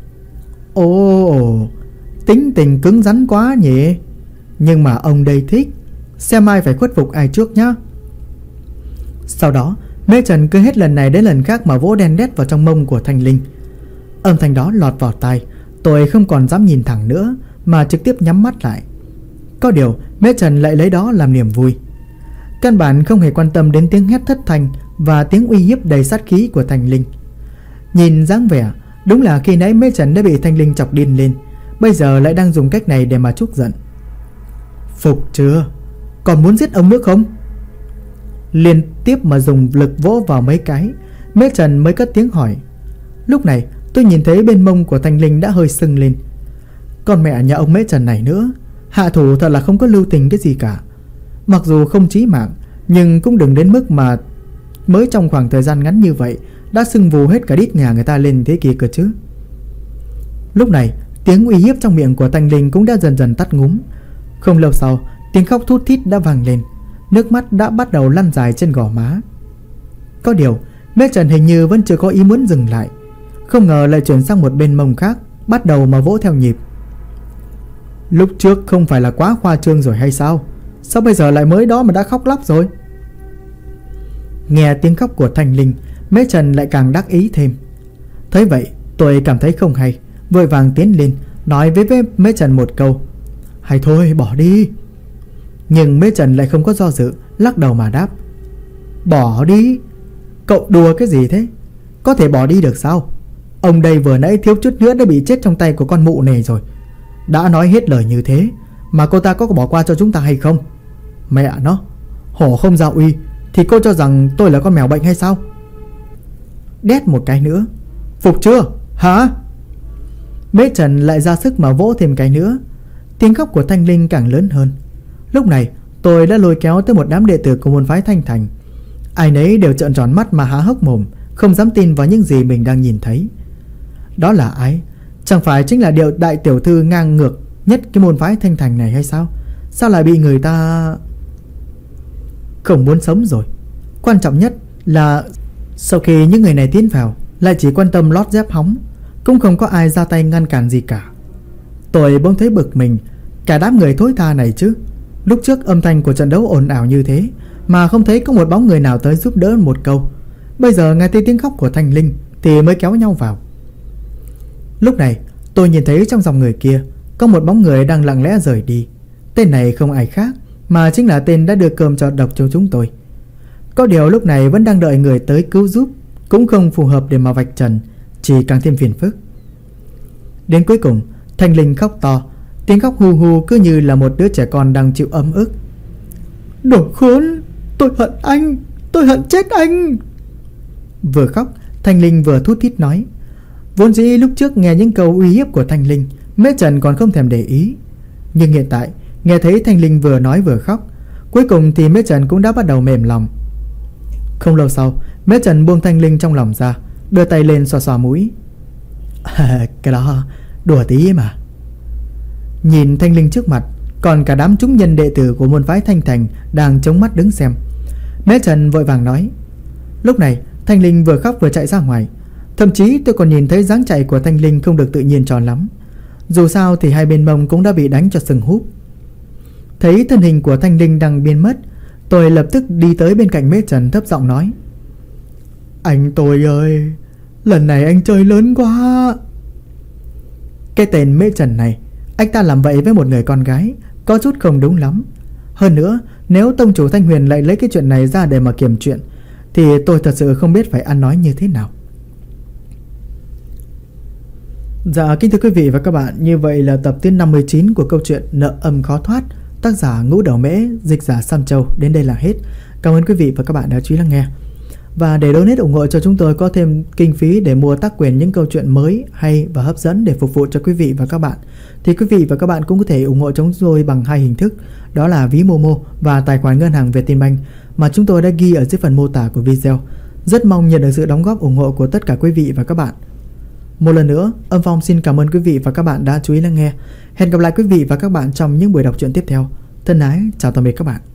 Speaker 1: Ồ, tính tình cứng rắn quá nhỉ. Nhưng mà ông đây thích, xem ai phải khuất phục ai trước nhá. Sau đó Mễ Trần cứ hết lần này đến lần khác mà vỗ đen đét vào trong mông của thanh linh. Âm thanh đó lọt vào tai, tôi không còn dám nhìn thẳng nữa mà trực tiếp nhắm mắt lại. Có điều Mễ Trần lại lấy đó làm niềm vui, căn bản không hề quan tâm đến tiếng hét thất thanh và tiếng uy hiếp đầy sát khí của thanh linh. Nhìn dáng vẻ, đúng là khi nãy Mễ Trần đã bị thanh linh chọc điên lên, bây giờ lại đang dùng cách này để mà trút giận. Phục chưa? Còn muốn giết ông nữa không? Liên tiếp mà dùng lực vỗ vào mấy cái, Mễ Trần mới cất tiếng hỏi. Lúc này tôi nhìn thấy bên mông của thanh linh đã hơi sưng lên. Con mẹ nhà ông Mễ Trần này nữa, hạ thủ thật là không có lưu tình cái gì cả. Mặc dù không chí mạng, nhưng cũng đừng đến mức mà mới trong khoảng thời gian ngắn như vậy đã sưng vù hết cả đít nhà người ta lên thế kia cơ chứ. Lúc này tiếng uy hiếp trong miệng của Thanh Linh cũng đã dần dần tắt ngúm. Không lâu sau, tiếng khóc thút thít đã vang lên, nước mắt đã bắt đầu lăn dài trên gò má. Có điều Mễ Trần hình như vẫn chưa có ý muốn dừng lại, không ngờ lại chuyển sang một bên mông khác, bắt đầu mà vỗ theo nhịp. Lúc trước không phải là quá khoa trương rồi hay sao? Sao bây giờ lại mới đó mà đã khóc lóc rồi? Nghe tiếng khóc của Thanh Linh, Mễ Trần lại càng đắc ý thêm. Thấy vậy tôi cảm thấy không hay, vội vàng tiến lên nói với Mễ Trần một câu: hay thôi bỏ đi. Nhưng Mễ Trần lại không có do dự, lắc đầu mà đáp: bỏ đi? Cậu đùa cái gì thế? Có thể bỏ đi được sao? Ông đây vừa nãy thiếu chút nữa đã bị chết trong tay của con mụ này rồi. Đã nói hết lời như thế mà cô ta có bỏ qua cho chúng ta hay không? Mẹ nó, hổ không giao uy thì cô cho rằng tôi là con mèo bệnh hay sao? Đét một cái nữa. Phục chưa? Hả? Mễ Trần lại ra sức mà vỗ thêm cái nữa. Tiếng khóc của Thanh Linh càng lớn hơn. Lúc này tôi đã lôi kéo tới một đám đệ tử của môn phái Thanh Thành. Ai nấy đều trợn tròn mắt mà há hốc mồm, không dám tin vào những gì mình đang nhìn thấy. Đó là ai? Chẳng phải chính là Điệu đại tiểu thư ngang ngược nhất cái môn phái Thanh Thành này hay sao? Sao lại bị người ta không muốn sống rồi? Quan trọng nhất là sau khi những người này tiến vào lại chỉ quan tâm lót dép hóng, cũng không có ai ra tay ngăn cản gì cả. Tôi bỗng thấy bực mình. Cả đám người thối tha này chứ. Lúc trước âm thanh của trận đấu ồn ào như thế mà không thấy có một bóng người nào tới giúp đỡ một câu. Bây giờ nghe thấy tiếng khóc của Thanh Linh thì mới kéo nhau vào. Lúc này tôi nhìn thấy trong dòng người kia có một bóng người đang lặng lẽ rời đi. Tên này không ai khác mà chính là tên đã đưa cơm cho độc cho chúng tôi. Có điều lúc này vẫn đang đợi người tới cứu giúp, cũng không phù hợp để mà vạch trần, chỉ càng thêm phiền phức. Đến cuối cùng Thanh Linh khóc to, tiếng khóc hu hu cứ như là một đứa trẻ con đang chịu ấm ức. Đồ khốn, tôi hận anh, tôi hận chết anh. Vừa khóc Thanh Linh vừa thút thít nói. Vốn dĩ lúc trước nghe những câu uy hiếp của Thanh Linh, Mễ Trần còn không thèm để ý. Nhưng hiện tại nghe thấy Thanh Linh vừa nói vừa khóc, cuối cùng thì Mễ Trần cũng đã bắt đầu mềm lòng. Không lâu sau, Mễ Trần buông Thanh Linh trong lòng ra, đưa tay lên xoa xoa mũi. Cái đó đùa tí mà. Nhìn Thanh Linh trước mặt, còn cả đám chúng nhân đệ tử của môn phái Thanh Thành đang chống mắt đứng xem, Mễ Trần vội vàng nói. Lúc này Thanh Linh vừa khóc vừa chạy ra ngoài. Thậm chí tôi còn nhìn thấy dáng chạy của Thanh Linh không được tự nhiên cho lắm. Dù sao thì hai bên mông cũng đã bị đánh cho sưng húp. Thấy thân hình của Thanh Linh đang biến mất, tôi lập tức đi tới bên cạnh Mễ Trần thấp giọng nói. Anh tôi ơi, lần này anh chơi lớn quá. Cái tên Mễ Trần này, anh ta làm vậy với một người con gái có chút không đúng lắm. Hơn nữa, nếu tông chủ Thanh Huyền lại lấy cái chuyện này ra để mà kiểm chuyện thì tôi thật sự không biết phải ăn nói như thế nào. Dạ kính thưa quý vị và các bạn, như vậy là tập thứ 59 của câu chuyện Nợ Âm Khó Thoát, tác giả Ngũ Đầu Mễ, dịch giả Sam Châu đến đây là hết. Cảm ơn quý vị và các bạn đã chú ý lắng nghe. Và để donate ủng hộ cho chúng tôi có thêm kinh phí để mua tác quyền những câu chuyện mới, hay và hấp dẫn để phục vụ cho quý vị và các bạn, thì quý vị và các bạn cũng có thể ủng hộ chúng tôi bằng hai hình thức, đó là ví Momo và tài khoản ngân hàng Vietinbank mà chúng tôi đã ghi ở dưới phần mô tả của video. Rất mong nhận được sự đóng góp ủng hộ của tất cả quý vị và các bạn. Một lần nữa, Âm Phong xin cảm ơn quý vị và các bạn đã chú ý lắng nghe. Hẹn gặp lại quý vị và các bạn trong những buổi đọc truyện tiếp theo. Thân ái, chào tạm biệt các bạn.